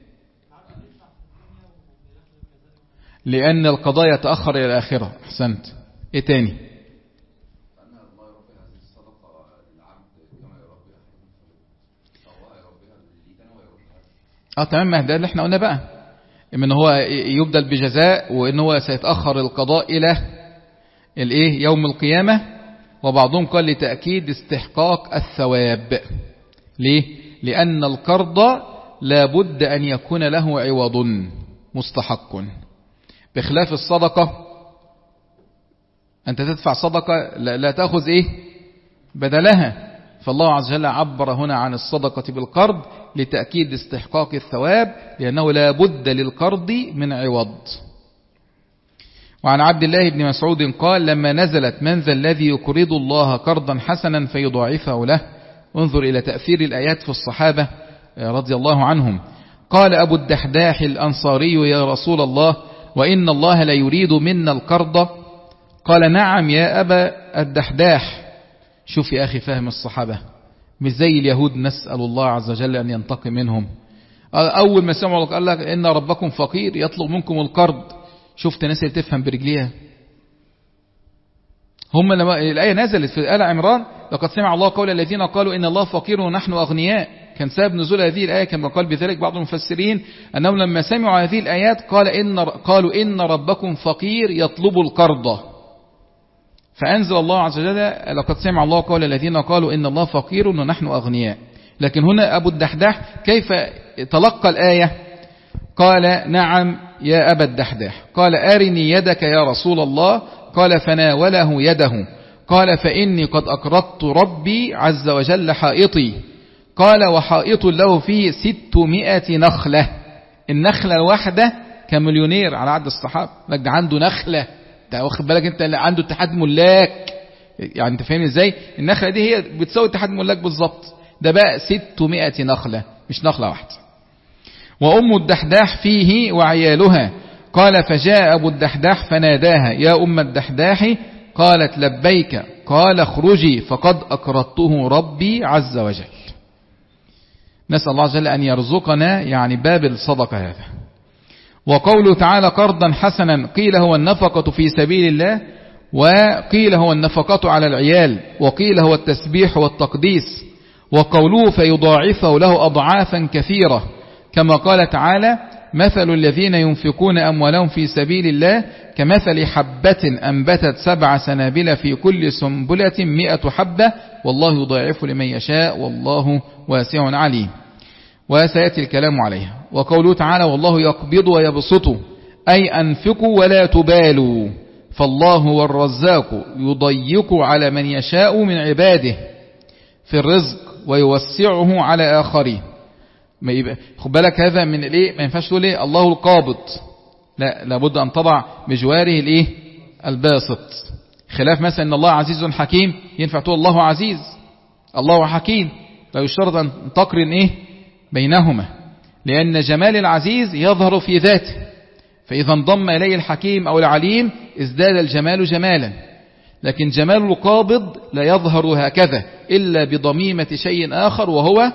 لأن القضاء يتأخر إلى الآخرة. أحسنت. إيه تاني؟ اه تمام، ده اللي احنا قلنا بقى ان هو يبدل بجزاء، وان هو سيتأخر القضاء الى الايه؟ يوم القيامة. وبعضهم قال لتأكيد استحقاق الثواب. ليه؟ لأن القرض لابد أن يكون له عوض مستحق، بخلاف الصدقة أنت تدفع صدقة لا, لا تأخذ إيه بدلها. فالله عز وجل عبر هنا عن الصدقة بالقرض لتأكيد استحقاق الثواب، لأنه لا بد للقرض من عوض. وعن عبد الله بن مسعود قال لما نزلت من ذا الذي يقرض الله قرضا حسنا فيضاعفه له، انظر إلى تأثير الآيات في الصحابة رضي الله عنهم. قال أبو الدحداح الأنصاري يا رسول الله وإن الله لا يريد منا القرض. قال نعم يا أبا الدحداح. شوف يا أخي فهم الصحابة، مش زي اليهود نسأل الله عز وجل أن ينتقم منهم. أول ما سمعوا قال لك إن ربكم فقير يطلب منكم القرض. شفت ناس اللي تفهم برجليها. هم لما الآية نزلت في آل عمران لقد سمع الله قول الذين قالوا إن الله فقير ونحن أغنياء، كان سبب نزول هذه الآية كما قال بذلك بعض المفسرين أنهم لما سمعوا هذه الآيات قال إن قالوا إن ربكم فقير يطلب القرض، فأنزل الله عز وجل لقد سمع الله قول الذين قالوا إن الله فقير ونحن أغنياء. لكن هنا أبو الدحداح كيف تلقى الآية؟ قال نعم يا أبا الدحداح. قال أرني يدك يا رسول الله. قال فناوله يده. قال فإني قد أقرضت ربي عز وجل حائطي. قال وحائط له فيه ستمائة نخلة. النخلة الواحدة كمليونير على عهد الصحابة. لك ده عنده نخلة، انت واخد بالك انت اللي عنده اتحاد ملاك، يعني انت فاهم ازاي؟ النخلة دي هي بتساوي اتحاد ملاك بالظبط. ده بقى ستمائة نخلة مش نخلة واحدة. وأم الدحداح فيه وعيالها. قال فجاء أبو الدحداح فناداها يا أم الدحداح قالت لبيك قال اخرجي فقد أكرضته ربي عز وجل. نسأل الله عز وجل أن يرزقنا يعني باب الصدقة هذا. وقوله تعالى قرضا حسنا قيل هو النفقة في سبيل الله، وقيل هو النفقة على العيال، وقيل هو التسبيح والتقديس، وقوله فيضاعفه له أضعافا كثيرة، كما قال تعالى مثل الذين ينفقون أموالهم في سبيل الله كمثل حبة أنبتت سبع سنابل في كل سنبلة مئة حبة والله يضاعف لمن يشاء والله واسع عليم. وسيأتي الكلام عليها. وقوله تعالى والله يقبض ويبسط أي أنفقوا ولا تبالوا فالله هو الرزاق يضيق على من يشاء من عباده في الرزق ويوسعه على آخرين. ما يبقى خد بالك هذا من الايه، ما ينفعش تقول ايه الله القابض، لا، لابد ان تضع بجواره الايه الباسط. خلاف مثلا ان الله عزيز حكيم، ينفع تقول الله عزيز الله حكيم، لا يشترط ان تقرن ايه بينهما، لان جمال العزيز يظهر في ذاته، فاذا انضم اليه الحكيم او العليم ازداد الجمال جمالا. لكن جمال القابض لا يظهر هكذا الا بضميمة شيء اخر وهو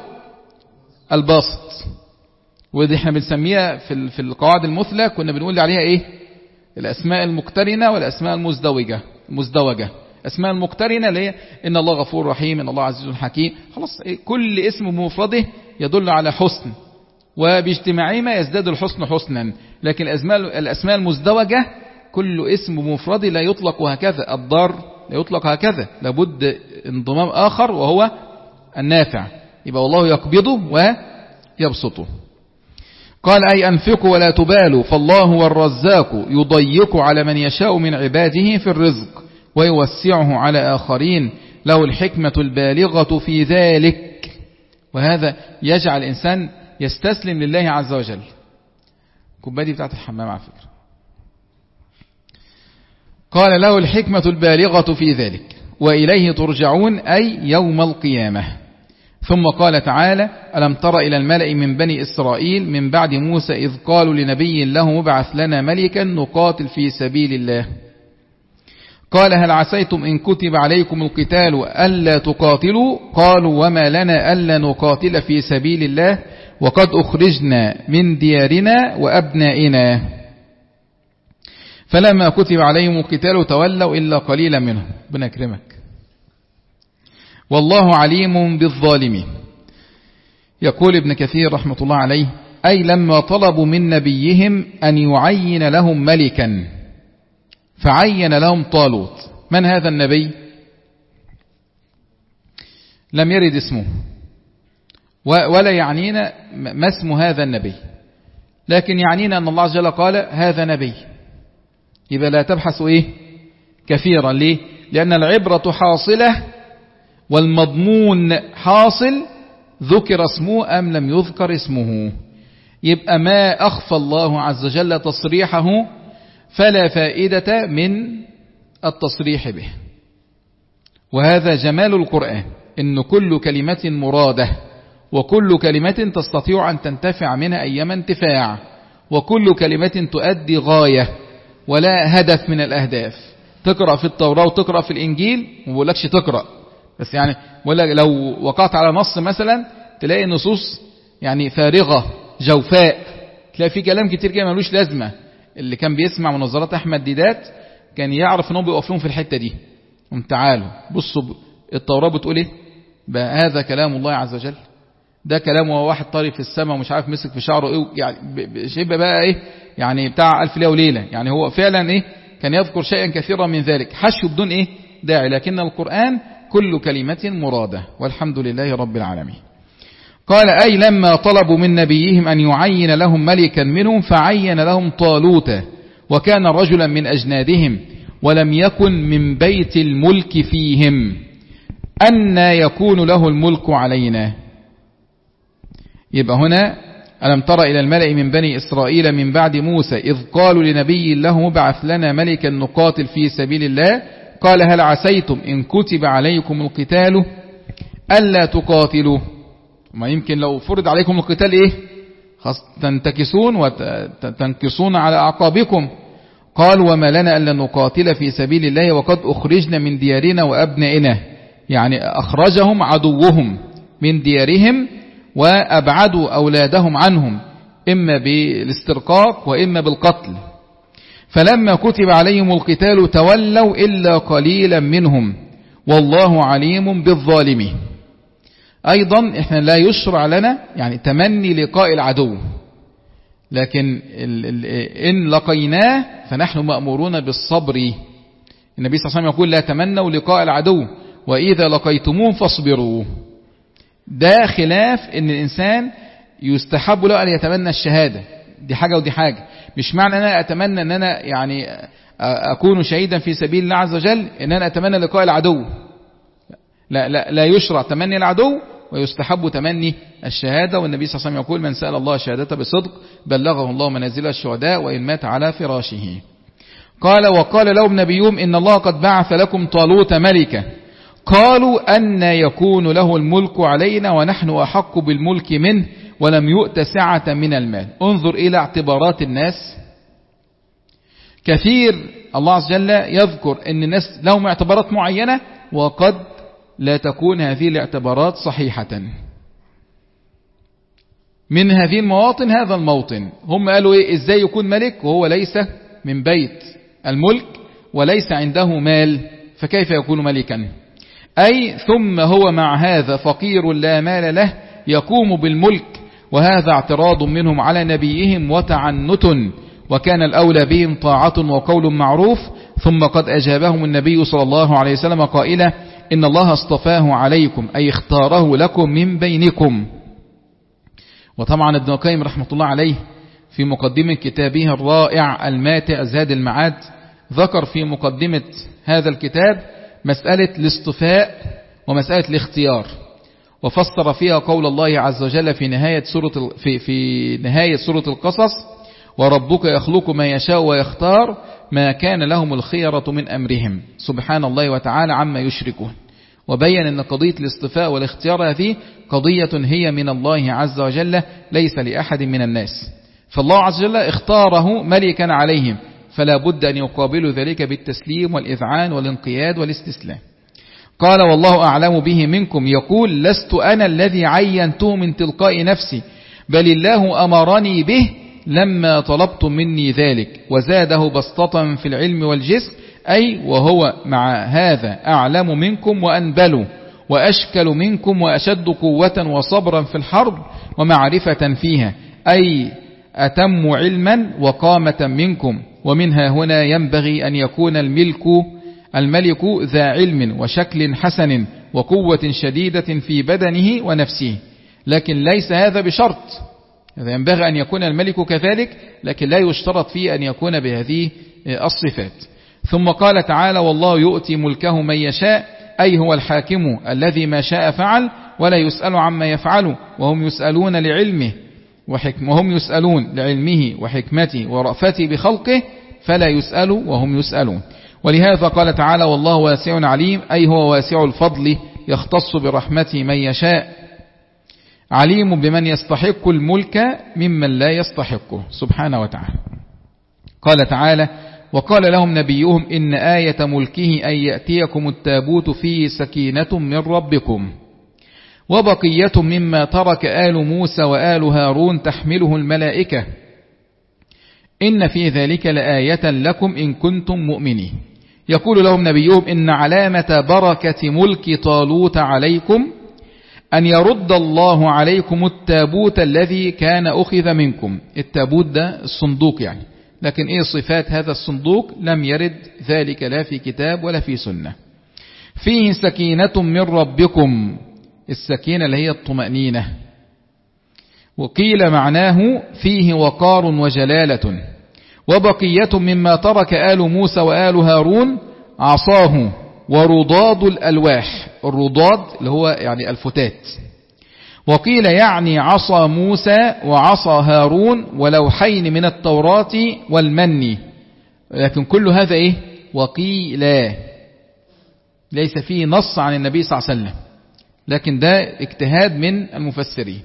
الباسط. ودي احنا بنسميها في في القواعد المثلى كنا بنقول عليها ايه الاسماء المقترنه والاسماء المزدوجه. المزدوجه اسماء المقترنه اللي هي ان الله غفور رحيم، ان الله عزيز حكيم، خلاص كل اسم بمفرده يدل على حسن، وباجتماعهما يزداد الحسن حسنا. لكن الاسماء الاسماء المزدوجه كل اسم بمفرده لا يطلق هكذا، الضار لا يطلق هكذا، لابد انضمام اخر وهو النافع. يبقى والله يقبضه ويبسطه. قال أي أنفقوا ولا تبالوا فالله هو الرزاق يضيق على من يشاء من عباده في الرزق ويوسعه على آخرين له الحكمة البالغة في ذلك. وهذا يجعل الإنسان يستسلم لله عز وجل. الكوباية دي بتاعت الحمام على فكرة. قال له الحكمة البالغة في ذلك وإليه ترجعون أي يوم القيامة. ثم قال تعالى ألم تر إلى الملأ من بني إسرائيل من بعد موسى إذ قالوا لنبي له مبعث لنا ملكا نقاتل في سبيل الله قال هل عسيتم إن كتب عليكم القتال ألا تقاتلوا قالوا وما لنا ألا نقاتل في سبيل الله وقد أخرجنا من ديارنا وأبنائنا فلما كتب عليهم القتال تولوا إلا قليلا منهم. ربنا يكرمك. والله عليم بالظالمين. يقول ابن كثير رحمة الله عليه أي لما طلبوا من نبيهم أن يعين لهم ملكا فعين لهم طالوت. من هذا النبي؟ لم يرد اسمه ولا يعنينا ما اسم هذا النبي، لكن يعنينا أن الله عز وجل قال هذا نبي. يبقى لا تبحثوا إيه كثيرا. ليه؟ لأن العبرة حاصلة والمضمون حاصل، ذكر اسمه أم لم يذكر اسمه. يبقى ما أخفى الله عز وجل تصريحه فلا فائدة من التصريح به. وهذا جمال القرآن، إن كل كلمة مرادة وكل كلمة تستطيع أن تنتفع منها أيما انتفاع، وكل كلمة تؤدي غاية ولا هدف من الأهداف. تقرأ في التوراة وتقرأ في الإنجيل ما بقولكش تقرأ، بس يعني ولا لو وقعت على نص مثلا تلاقي نصوص يعني فارغة جوفاء، تلاقي في كلام كتير كده ملوش لازمة. اللي كان بيسمع مناظرات أحمد ديدات كان يعرف انهم بيقفلون في الحتة دي. قم تعالوا بصوا التوراة بتقول ايه، هذا كلام الله عز وجل، ده كلامه واحد طاري في السماء ومش عارف مسك في شعره ايه، يعني شبه بقى ايه يعني بتاع ألف ليلة وليلة. يعني هو فعلا ايه كان يذكر شيئا كثيرا من ذلك حشو بدون ايه داعي، لكن القرآن كل كلمة مرادة والحمد لله رب العالمين. قال أي لما طلبوا من نبيهم أن يعين لهم ملكا منهم فعين لهم طالوت وكان رجلا من أجنادهم ولم يكن من بيت الملك فيهم أن يكون له الملك علينا. يبقى هنا ألم تر إلى الملأ من بني إسرائيل من بعد موسى إذ قالوا لنبي له مبعث لنا ملكا نقاتل في سبيل الله قال هل عسيتم إن كتب عليكم القتال ألا تقاتلوا. ما يمكن لو فرض عليكم القتال إيه خاص تنتكسون وتنكسون على أعقابكم. قال وما لنا ألا نقاتل في سبيل الله وقد أخرجنا من ديارنا وأبنائنا، يعني أخرجهم عدوهم من ديارهم وأبعدوا أولادهم عنهم إما بالاسترقاق وإما بالقتل. فلما كتب عليهم القتال تولوا إلا قليلا منهم والله عليم بالظالمين. أيضا إحنا لا يشرع لنا يعني تمني لقاء العدو، لكن إن لقيناه فنحن مأمورون بالصبر. النبي صلى الله عليه وسلم يقول لا تمنوا لقاء العدو وإذا لقيتموه فاصبروا. ده خلاف إن الإنسان يستحب له أن يتمنى الشهادة، دي حاجة ودي حاجة. مش معنى أن أنا أتمنى أن أنا يعني أكون شهيدا في سبيل الله عز وجل أن أنا أتمنى لقاء العدو، لا لا لا يشرع تمني العدو ويستحب تمني الشهادة. والنبي صلى الله عليه وسلم يقول من سأل الله الشهادة بصدق بلغه الله منازل الشهداء وإن مات على فراشه. قال وقال لهم نبيهم إن الله قد بعث لكم طالوت ملكا قالوا أن يكون له الملك علينا ونحن أحق بالملك منه ولم يؤت سعة من المال. انظر إلى اعتبارات الناس. كثير الله عز وجل يذكر أن الناس لهم اعتبارات معينة وقد لا تكون هذه الاعتبارات صحيحة. من هذه المواطن هذا الموطن، هم قالوا إيه إزاي يكون ملك وهو ليس من بيت الملك وليس عنده مال، فكيف يكون ملكا؟ أي ثم هو مع هذا فقير لا مال له يقوم بالملك، وهذا اعتراض منهم على نبيهم وتعنت، وكان الأولى بهم طاعة وقول معروف. ثم قد أجابهم النبي صلى الله عليه وسلم قائلا إن الله اصطفاه عليكم أي اختاره لكم من بينكم. وطبعا ابن القيم رحمة الله عليه في مقدمة كتابه الرائع الماتع زاد المعاد ذكر في مقدمة هذا الكتاب مسألة الاصطفاء ومسألة الاختيار، وفسر فيها قول الله عز وجل في نهاية سورة في في نهاية سورة القصص وربك يخلق ما يشاء ويختار ما كان لهم الخيرة من أمرهم سبحان الله وتعالى عما يشركون. وبين أن قضية الاصطفاء والاختيار هذه قضية هي من الله عز وجل ليس لأحد من الناس، فالله عز وجل اختاره ملكا عليهم، فلا بد أن يقابلوا ذلك بالتسليم والإذعان والانقياد والاستسلام. قال والله أعلم به منكم يقول لست أنا الذي عينته من تلقاء نفسي بل الله أمرني به لما طلبتم مني ذلك وزاده بسطة في العلم والجسم، أي وهو مع هذا أعلم منكم وأنبل وأشكل منكم وأشد قوة وصبرا في الحرب ومعرفة فيها، أي أتم علما وقامة منكم. ومنها هنا ينبغي أن يكون الملك الملك ذا علم وشكل حسن وقوة شديدة في بدنه ونفسه، لكن ليس هذا بشرط. هذا ينبغي أن يكون الملك كذلك، لكن لا يشترط فيه أن يكون بهذه الصفات. ثم قال تعالى والله يؤتي ملكه من يشاء، أي هو الحاكم الذي ما شاء فعل ولا يسأل عما يفعل وهم يسألون لعلمه وحكمه وهم يسألون لعلمه وحكمته ورأفته بخلقه فلا يسأل وهم يسألون. ولهذا قال تعالى والله واسع عليم، أي هو واسع الفضل يختص برحمته من يشاء، عليم بمن يستحق الملك ممن لا يستحقه سبحانه وتعالى. قال تعالى وقال لهم نبيهم إن آية ملكه أن يأتيكم التابوت فيه سكينة من ربكم وبقية مما ترك آل موسى وآل هارون تحمله الملائكة إن في ذلك لآية لكم إن كنتم مؤمنين. يقول لهم نبيهم إن علامة بركة ملك طالوت عليكم أن يرد الله عليكم التابوت الذي كان أخذ منكم. التابوت ده الصندوق يعني، لكن إيه صفات هذا الصندوق لم يرد ذلك لا في كتاب ولا في سنة. فيه سكينة من ربكم، السكينة اللي هي الطمأنينة، وقيل معناه فيه وقار وجلالة. وبقية مما ترك آل موسى وآل هارون عصاه ورضاد الألواح، الرضاد اللي هو يعني الفتات. وقيل يعني عصا موسى وعصا هارون ولوحين من التوراة والمن، لكن كل هذا إيه وقيل ليس فيه نص عن النبي صلى الله عليه وسلم، لكن ده اجتهاد من المفسرين.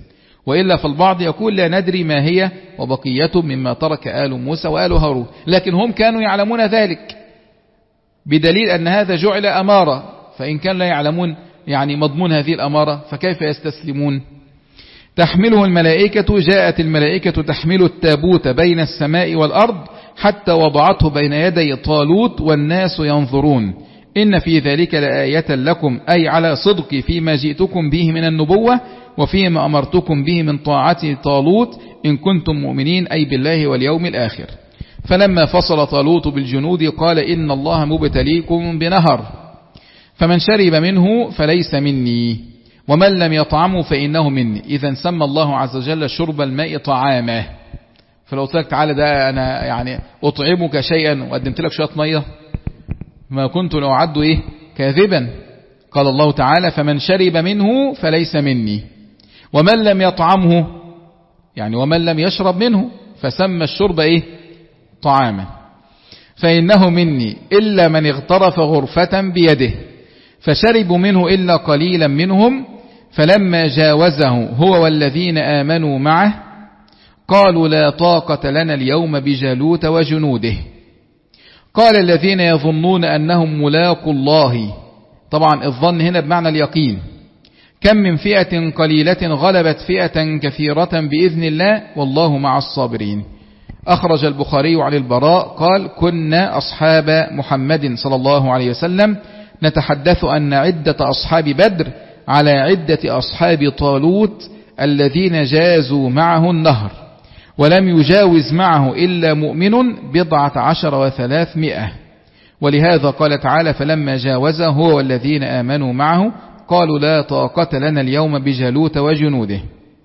وإلا فالبعض يقول لا ندري ما هي وبقية مما ترك آل موسى وآل هارون، لكن هم كانوا يعلمون ذلك، بدليل أن هذا جعل أمارة، فإن كان لا يعلمون يعني مضمون هذه الأمارة فكيف يستسلمون؟ تحمله الملائكة، جاءت الملائكة تحمل التابوت بين السماء والأرض حتى وضعته بين يدي طالوت والناس ينظرون، إن في ذلك لآية لكم، أي على صدق فيما جئتكم به من النبوة وفيما أمرتكم به من طاعة طالوت إن كنتم مؤمنين، أي بالله واليوم الآخر. فلما فصل طالوت بالجنود قال إن الله مبتليكم بنهر، فمن شرب منه فليس مني ومن لم يطعمه فإنه مني. إذا سمى الله عز وجل شرب الماء طعامه، فلو قلت لك تعالى ده أنا يعني أطعمك شيئا وقدمت لك شوية مية ما كنت لو عد إيه كاذبا. قال الله تعالى فمن شرب منه فليس مني ومن لم يطعمه، يعني ومن لم يشرب منه، فسمى الشرب إيه طعاما، فإنه مني إلا من اغترف غرفة بيده فشربوا منه إلا قليلا منهم، فلما جاوزه هو والذين آمنوا معه قالوا لا طاقة لنا اليوم بجالوت وجنوده. قال الذين يظنون أنهم ملاقوا الله، طبعا الظن هنا بمعنى اليقين، كم من فئة قليلة غلبت فئة كثيرة بإذن الله والله مع الصابرين. أخرج البخاري عن البراء قال كنا أصحاب محمد صلى الله عليه وسلم نتحدث أن عدة أصحاب بدر على عدة أصحاب طالوت الذين جازوا معه النهر، ولم يجاوز معه إلا مؤمن بضعة عشر وثلاثمائة. ولهذا قال تعالى فلما جاوزه هو والذين آمنوا معه قالوا لا طاقة لنا اليوم بجالوت وجنوده.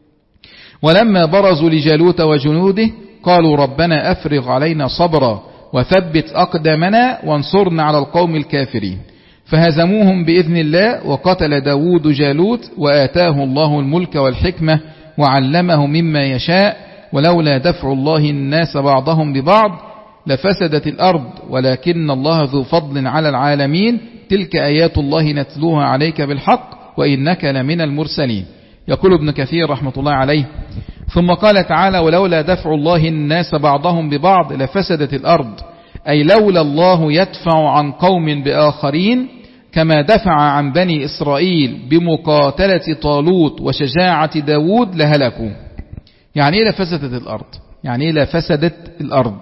ولما برزوا لجالوت وجنوده قالوا ربنا أفرغ علينا صبرا وثبت أقدامنا وانصرنا على القوم الكافرين، فهزموهم بإذن الله وقتل داود جالوت وآتاه الله الملك والحكمة وعلمه مما يشاء، ولولا دفع الله الناس بعضهم ببعض لفسدت الأرض ولكن الله ذو فضل على العالمين، تلك آيات الله نتلوها عليك بالحق وإنك لمن المرسلين. يقول ابن كثير رحمة الله عليه ثم قال تعالى ولولا دفع الله الناس بعضهم ببعض لفسدت الأرض، أي لولا الله يدفع عن قوم بآخرين كما دفع عن بني إسرائيل بمقاتلة طالوت وشجاعة داود لهلكوا. يعني إيه لفسدت الأرض؟ يعني إيه لفسدت الأرض؟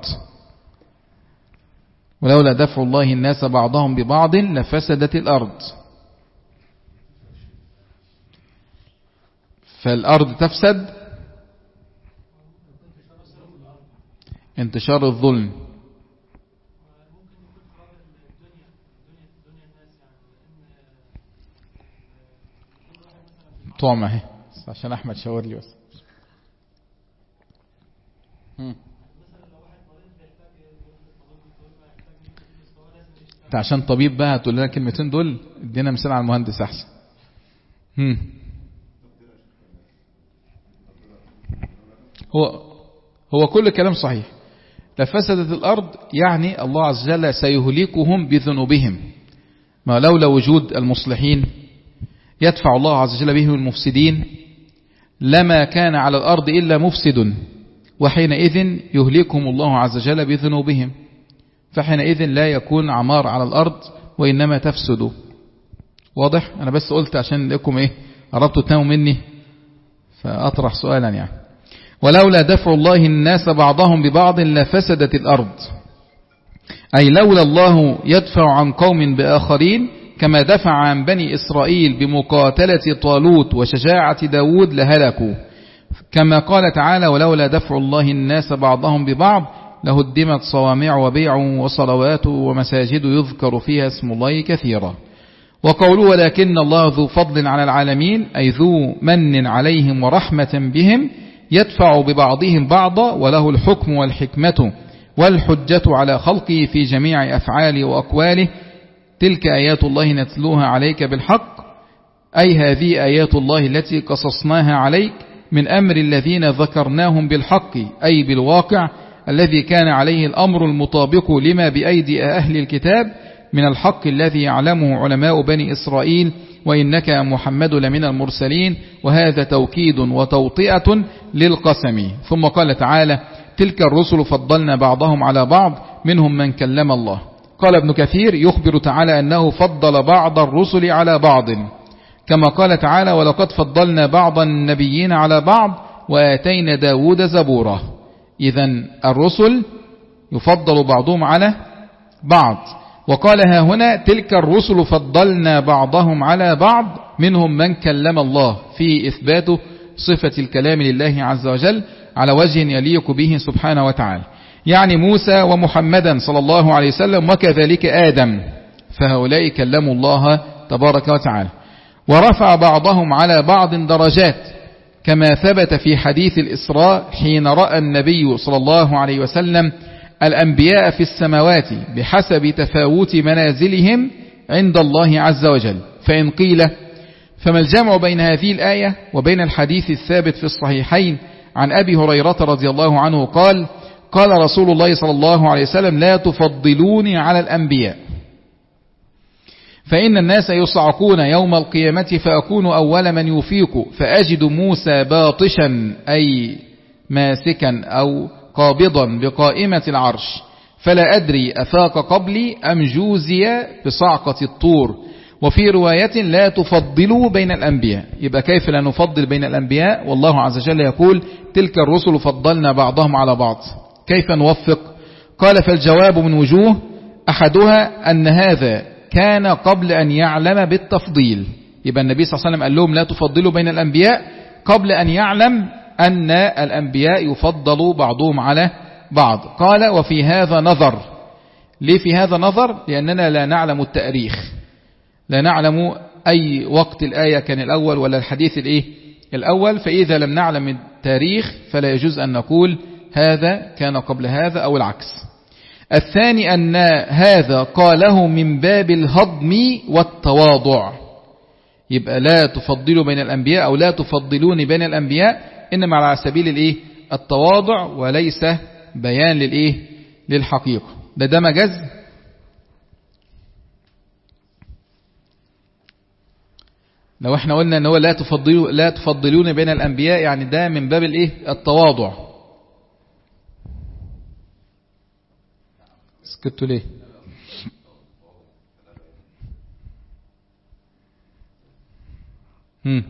ولولا دفع الله الناس بعضهم ببعض لفسدت الأرض، فالأرض تفسد انتشار الظلم. طعمة اهي عشان أحمد شاور لي بس. انت عشان طبيب بقى هتقول لنا كلمتين دول، ادينا مثال على المهندس احسن. هم. هو هو كل كلام صحيح. لفسدت الأرض يعني الله عز وجل سيهلكهم بذنوبهم، ما لولا وجود المصلحين يدفع الله عز وجل بهم المفسدين لما كان على الأرض إلا مفسد، وحينئذ يهلكهم الله عز وجل بذنوبهم، فحينئذ لا يكون عمار على الأرض وإنما تفسد. واضح؟ أنا بس قلت عشان لكم إيه قربتوا تناموا مني فأطرح سؤالا يعني. ولولا دفع الله الناس بعضهم ببعض لفسدت الأرض، أي لولا الله يدفع عن قوم بآخرين كما دفع عن بني إسرائيل بمقاتلة طالوت وشجاعة داود لهلكوا، كما قال تعالى ولولا دفع الله الناس بعضهم ببعض لهدمت صوامع وبيع وصلوات ومساجد يذكر فيها اسم الله كثيرا. وقولوا ولكن الله ذو فضل على العالمين، أي ذو من عليهم ورحمة بهم يدفع ببعضهم بعضا وله الحكم والحكمة والحجة على خلقه في جميع أفعاله وأقواله، تلك آيات الله نتلوها عليك بالحق، أي هذه آيات الله التي قصصناها عليك من أمر الذين ذكرناهم بالحق، أي بالواقع الذي كان عليه الأمر المطابق لما بأيدي أهل الكتاب من الحق الذي يعلمه علماء بني إسرائيل وإنك يا محمد لمن المرسلين، وهذا توكيد وتوطئة للقسم. ثم قال تعالى: تلك الرسل فضلنا بعضهم على بعض منهم من كلم الله. قال ابن كثير: يخبر تعالى أنه فضل بعض الرسل على بعض، كما قال تعالى: ولقد فضلنا بعض النبيين على بعض وآتينا داود زبورا. إذن الرسل يفضل بعضهم على بعض. وقال ها هنا: تلك الرسل فضلنا بعضهم على بعض منهم من كلم الله، في إثبات صفة الكلام لله عز وجل على وجه يليق به سبحانه وتعالى، يعني موسى ومحمدا صلى الله عليه وسلم، وكذلك آدم، فهؤلاء كلموا الله تبارك وتعالى. ورفع بعضهم على بعض درجات، كما ثبت في حديث الإسراء حين رأى النبي صلى الله عليه وسلم الأنبياء في السماوات بحسب تفاوت منازلهم عند الله عز وجل. فإن قيل فما الجمع بين هذه الآية وبين الحديث الثابت في الصحيحين عن أبي هريرة رضي الله عنه قال: قال رسول الله صلى الله عليه وسلم: لا تفضلوني على الأنبياء، فإن الناس يصعقون يوم القيامة فأكون أول من يفيق، فأجد موسى باطشا أي ماسكا أو قابضا بقائمة العرش، فلا أدري أفاق قبلي أم جوزي بصعقة الطور. وفي رواية: لا تفضلوا بين الأنبياء. يبقى كيف لا نفضل بين الأنبياء والله عز وجل يقول: تلك الرسل فضلنا بعضهم على بعض؟ كيف نوفق؟ قال: فالجواب من وجوه، أحدها أن هذا كان قبل أن يعلم بالتفضيل. يبقى النبي صلى الله عليه وسلم قال لهم لا تفضلوا بين الأنبياء قبل أن يعلم أن الأنبياء يفضلوا بعضهم على بعض. قال: وفي هذا نظر. ليه في هذا نظر؟ لأننا لا نعلم التاريخ، لا نعلم أي وقت الآية كان الأول ولا الحديث الإيه الأول، فإذا لم نعلم التاريخ فلا يجوز أن نقول هذا كان قبل هذا أو العكس. الثاني أن هذا قاله من باب الهضم والتواضع. يبقى لا تفضلوا بين الأنبياء أو لا تفضلون بين الأنبياء إنما على سبيل الإيه التواضع، وليس بيان للإيه للحقيقة. ده ده مجاز. لو احنا قلنا ان هو لا تفضلوا لا تفضلون بين الأنبياء، يعني ده من باب الإيه التواضع. سكتوا ليه؟ هم.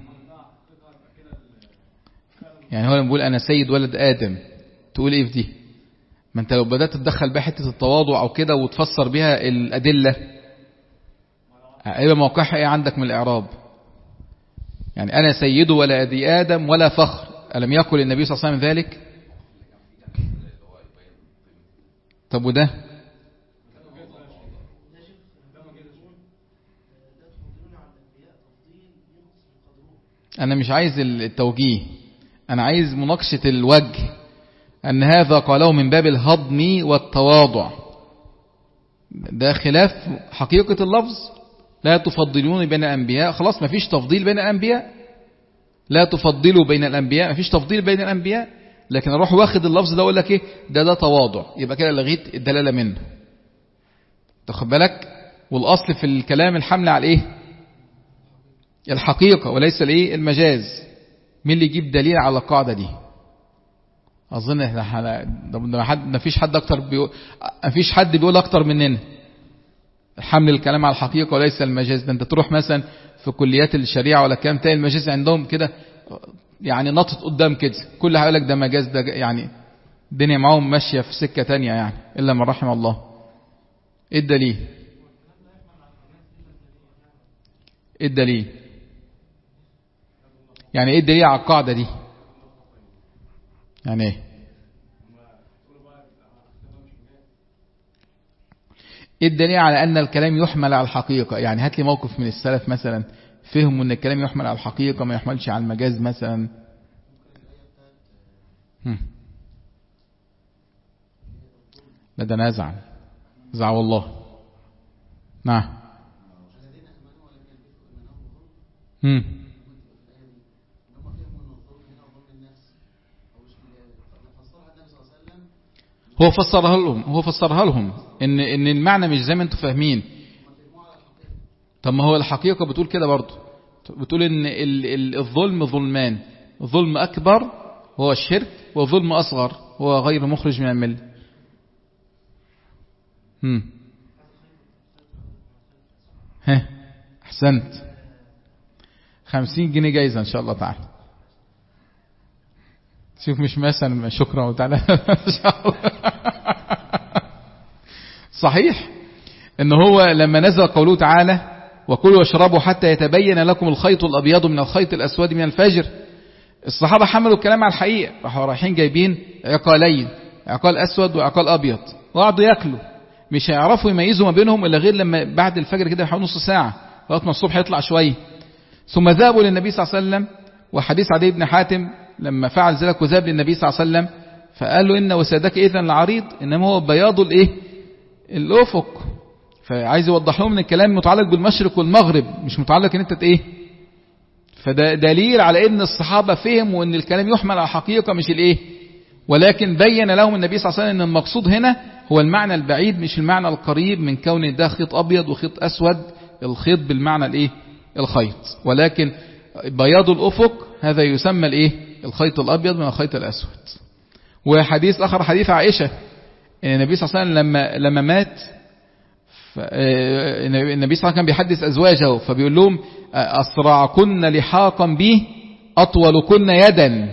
يعني هو لما بيقول أنا سيد ولد آدم، تقول إيه في دي؟ ما أنت لو بدأت تدخل بها حتة التواضع أو كده وتفسر بها الأدلة، هيبقى موقعها إيه عندك من الإعراب؟ يعني أنا سيد ولد آدم ولا فخر، ألم يقل النبي صلى الله عليه وسلم ذلك؟ طب وده؟ أنا مش عايز التوجيه، أنا عايز مناقشة الوجه، أن هذا قاله من باب الهضم والتواضع. ده خلاف حقيقة اللفظ. لا تفضلون بين الأنبياء، خلاص ما فيش تفضيل بين الأنبياء. لا تفضلوا بين الأنبياء، ما فيش تفضيل بين الأنبياء. لكن أروح واخد اللفظ ده أقول لك إيه ده ده تواضع، يبقى كده لغيت الدلالة منه. تاخد بالك؟ والأصل في الكلام الحمل على إيه الحقيقة وليس الإيه المجاز. مين اللي يجيب دليل على القاعدة دي؟ أظن إحنا ما فيش حد أكتر بيقول ما فيش حد بيقول أكتر مننا حمل الكلام على الحقيقة وليس المجاز. ده أنت تروح مثلا في كليات الشريعة ولا كام تلاقي المجاز عندهم كده يعني نطت قدام كده، كل هيقول لك ده مجاز، ده يعني الدنيا معاهم ماشية في سكة تانية يعني إلا من رحم الله. إيه الدليل؟ إيه الدليل؟ يعني إيه الدليل على القاعدة دي؟ يعني إيه؟ إيه الدليل على أن الكلام يحمل على الحقيقة؟ يعني هات لي موقف من السلف مثلا فهموا أن الكلام يحمل على الحقيقة ما يحملش على المجاز مثلا. لا ده أنا أزعل أزعل والله. نعم. هم. هو فسرها لهم هو فسرها لهم ان ان المعنى مش زي ما انتم فاهمين. طب ما هو الحقيقة بتقول كده برضه، بتقول ان الظلم ظلمان، ظلم أكبر هو الشرك، وظلم أصغر هو غير مخرج من الملة. هم ها أحسنت، خمسين جنيه جايزة إن شاء الله تعالى. شوف مش مثلا شكرا وتعالى إن شاء الله. صحيح إن هو لما نزل قوله تعالى وكلوا واشربوا حتى يتبين لكم الخيط الأبيض من الخيط الأسود من الفجر، الصحابة حملوا الكلام على الحقيقة، راحوا رايحين جايبين عقالين، عقال أسود وعقال أبيض، وقعدوا ياكلوا، مش هيعرفوا يميزوا ما بينهم إلا غير لما بعد الفجر كده بحوالي نص ساعة لغاية ما الصبح يطلع شوية. ثم ذهبوا للنبي صلى الله عليه وسلم، وحديث عدي بن حاتم لما فعل ذلك وذهب للنبي صلى الله عليه وسلم فقال له إن وسادك إذن العريض إنما هو بياض الإيه الأفق، فعايز يوضح لهم ان الكلام متعلق بالمشرق والمغرب مش متعلق ان انت ايه. فده دليل على ان الصحابة فهموا ان الكلام يحمل على حقيقة مش الايه، ولكن بين لهم النبي صلى الله عليه وسلم ان المقصود هنا هو المعنى البعيد مش المعنى القريب من كون ده خيط ابيض وخيط اسود، الخيط بالمعنى الايه الخيط، ولكن بياض الافق هذا يسمى الايه الخيط الابيض من الخيط الاسود. وحديث اخر حديث عائشة ان النبي صلى الله عليه وسلم لما لما مات النبي صلى الله عليه وسلم كان بيحدث أزواجه فبيقول لهم أسرعكن لحاقا به أطولكن يدا،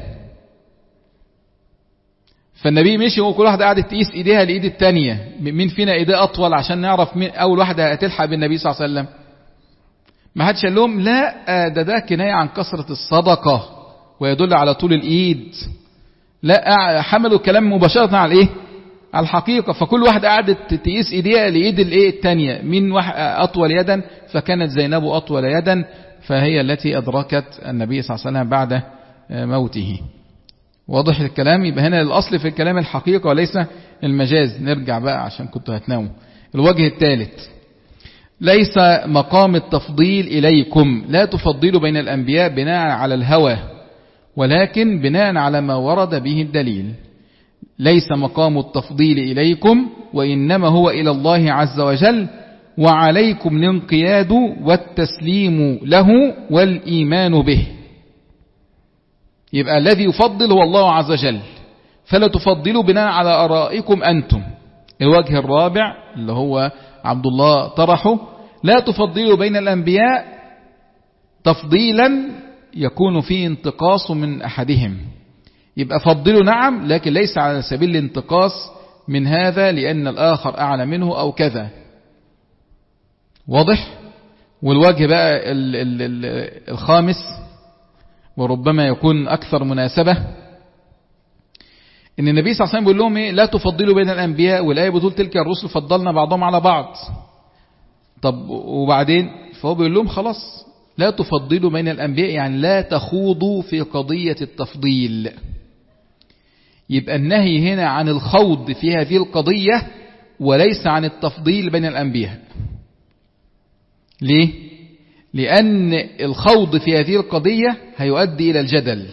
فالنبي مشي وكل واحدة قاعدة تقيس إيديها لإيد التانية، مين فينا إيديه أطول عشان نعرف مين أول واحدة هتلحق بالنبي صلى الله عليه وسلم. ما حدش قال لهم لا ده ده كناية عن كثرة الصدقة ويدل على طول الإيد، لا حملوا الكلام مباشرة على إيه على الحقيقة، فكل واحدة قعدت تقيس ايديها لايد الايه الثانيه مين اطول يدا، فكانت زينب اطول يدا فهي التي ادركت النبي صلى الله عليه وسلم بعد موته. واضح الكلام؟ يبقى هنا الاصل في الكلام الحقيقة وليس المجاز. نرجع بقى عشان كنتوا هتناموا. الوجه الثالث ليس مقام التفضيل اليكم، لا تفضلوا بين الانبياء بناء على الهوى ولكن بناء على ما ورد به الدليل. ليس مقام التفضيل إليكم وإنما هو إلى الله عز وجل، وعليكم الانقياد والتسليم له والإيمان به. يبقى الذي يفضل هو الله عز وجل، فلا تفضلوا بناء على آرائكم أنتم. الوجه الرابع اللي هو عبد الله طرحه، لا تفضلوا بين الأنبياء تفضيلا يكون فيه انتقاص من أحدهم. يبقى فضلوا نعم لكن ليس على سبيل الانتقاص من هذا لأن الآخر أعلى منه أو كذا. واضح؟ والوجه بقى ال ال ال الخامس وربما يكون أكثر مناسبة، إن النبي صلى الله عليه وسلم بيقول لهم إيه؟ لا تفضلوا بين الأنبياء، والآية بتقول تلك الرسل فضلنا بعضهم على بعض. طب وبعدين فهو بيقول لهم خلاص لا تفضلوا بين الأنبياء، يعني لا تخوضوا في قضية التفضيل. يبقى النهي هنا عن الخوض في هذه القضية وليس عن التفضيل بين الأنبياء. ليه؟ لأن الخوض في هذه القضية هيؤدي إلى الجدل،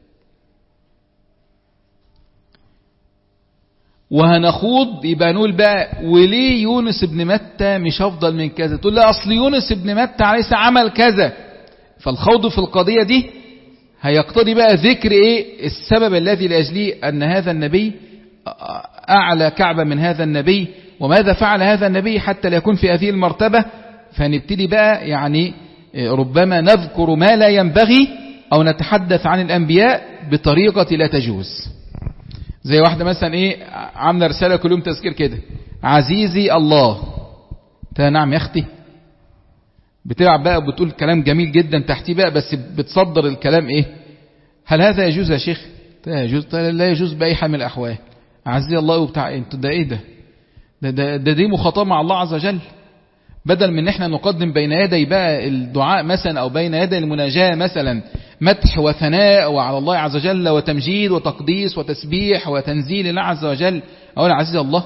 وهنخوض يبقى نقول بقى وليه يونس بن متى مش أفضل من كذا، تقول لا أصل يونس بن متى ليس عمل كذا. فالخوض في القضية دي هيقتضي بقى ذكر ايه السبب الذي لأجله أن هذا النبي أعلى كعبة من هذا النبي، وماذا فعل هذا النبي حتى لا يكون في هذه المرتبة. فنبتدي بقى يعني ربما نذكر ما لا ينبغي أو نتحدث عن الأنبياء بطريقة لا تجوز. زي واحدة مثلا ايه عاملة رسالة كل يوم تذكير كده، عزيزي الله، نعم يا اختي، بتلعب بقى وبتقول كلام جميل جدا تحتيه بقى، بس بتصدر الكلام ايه، هل هذا يجوز يا شيخ؟ لا يجوز، لا يجوز بأي حال من الأحوال. عزيزي الله وبتاع انت ده ايه ده ده, ده, ده دي مخاطبة مع الله عز وجل. بدل من احنا نقدم بين يدي بقى الدعاء مثلا او بين يدي المناجاة مثلا مدح وثناء وعلى الله عز وجل وتمجيد وتقديس وتسبيح وتنزيل الله عز وجل أو عزيز الله،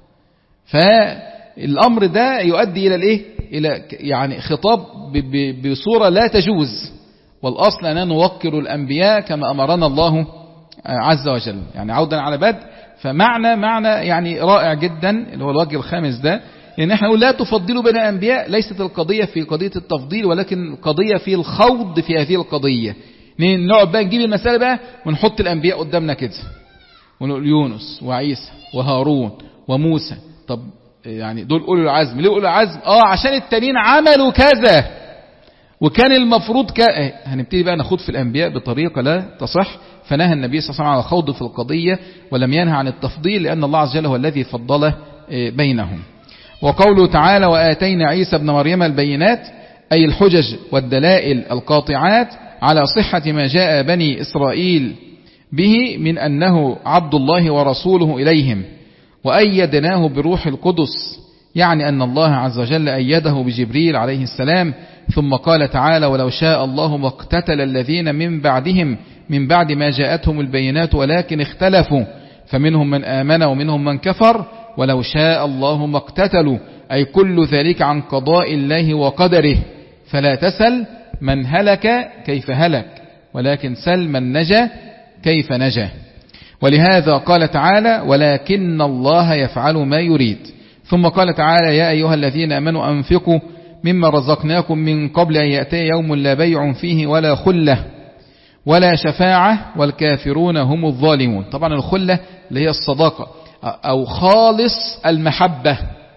فالأمر ده يؤدي إلى الإيه؟ إلى يعني خطاب بصورة لا تجوز. والأصل أننا نوقر الأنبياء كما أمرنا الله عز وجل. يعني عودا على بدء، فمعنى معنى يعني رائع جدا اللي هو الوجه الخامس ده، لأن احنا نقول لا تفضلوا بين الأنبياء، ليست القضية في قضية التفضيل، ولكن قضية في الخوض في هذه القضية. نقعد بقى نجيب المسألة بقى ونحط الأنبياء قدامنا كده ونقول يونس وعيسى وهارون وموسى. طب يعني دول أولو العزم، ليه أولو العزم؟ آه عشان التانيين عملوا كذا وكان المفروض ك... هنبتدي بقى نخوض في الأنبياء بطريقة لا تصح. فنهى النبي صلى الله عليه وسلم على الخوض في القضية ولم ينهى عن التفضيل، لأن الله عز وجل هو الذي فضل بينهم. وقوله تعالى وآتينا عيسى ابن مريم البينات، أي الحجج والدلائل القاطعات على صحة ما جاء بني إسرائيل به من أنه عبد الله ورسوله إليهم، وأيدناه بروح القدس، يعني أن الله عز وجل أيده بجبريل عليه السلام. ثم قال تعالى ولو شاء الله ما اقتتل الذين من بعدهم من بعد ما جاءتهم البينات ولكن اختلفوا فمنهم من آمن ومنهم من كفر ولو شاء الله ما اقتتلوا، أي كل ذلك عن قضاء الله وقدره. فلا تسل من هلك كيف هلك، ولكن سل من نجا كيف نجا. ولهذا قال تعالى ولكن الله يفعل ما يريد. ثم قال تعالى يا أيها الذين آمنوا أنفقوا مما رزقناكم من قبل أن يأتي يوم لا بيع فيه ولا خلة ولا شفاعة والكافرون هم الظالمون. طبعا الخلة اللي هي الصداقة أو خالص المحبة،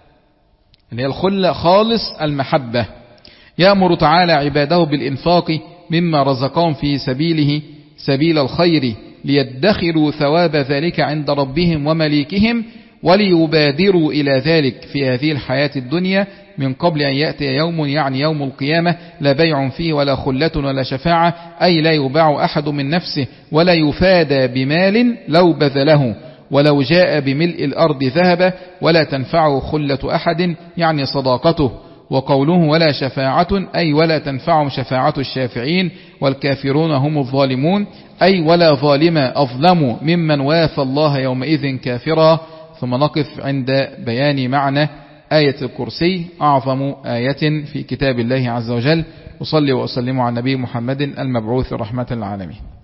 اللي هي الخلة خالص المحبة. يأمر تعالى عباده بالإنفاق مما رزقهم في سبيله سبيل الخير ليدخروا ثواب ذلك عند ربهم ومليكهم وليبادروا إلى ذلك في هذه الحياة الدنيا من قبل أن يأتي يوم، يعني يوم القيامة، لا بيع فيه ولا خلة ولا شفاعة، أي لا يباع أحد من نفسه ولا يفادى بمال لو بذله ولو جاء بملء الأرض ذهبا، ولا تنفعه خلة أحد يعني صداقته. وقوله ولا شفاعة أي ولا تنفعهم شفاعة الشافعين والكافرون هم الظالمون، أي ولا ظالم أظلم ممن وافى الله يومئذ كافرا. ثم نقف عند بيان معنى آية الكرسي، أعظم آية في كتاب الله عز وجل. وصلي وأسلم على النبي محمد المبعوث رحمة للعالمين.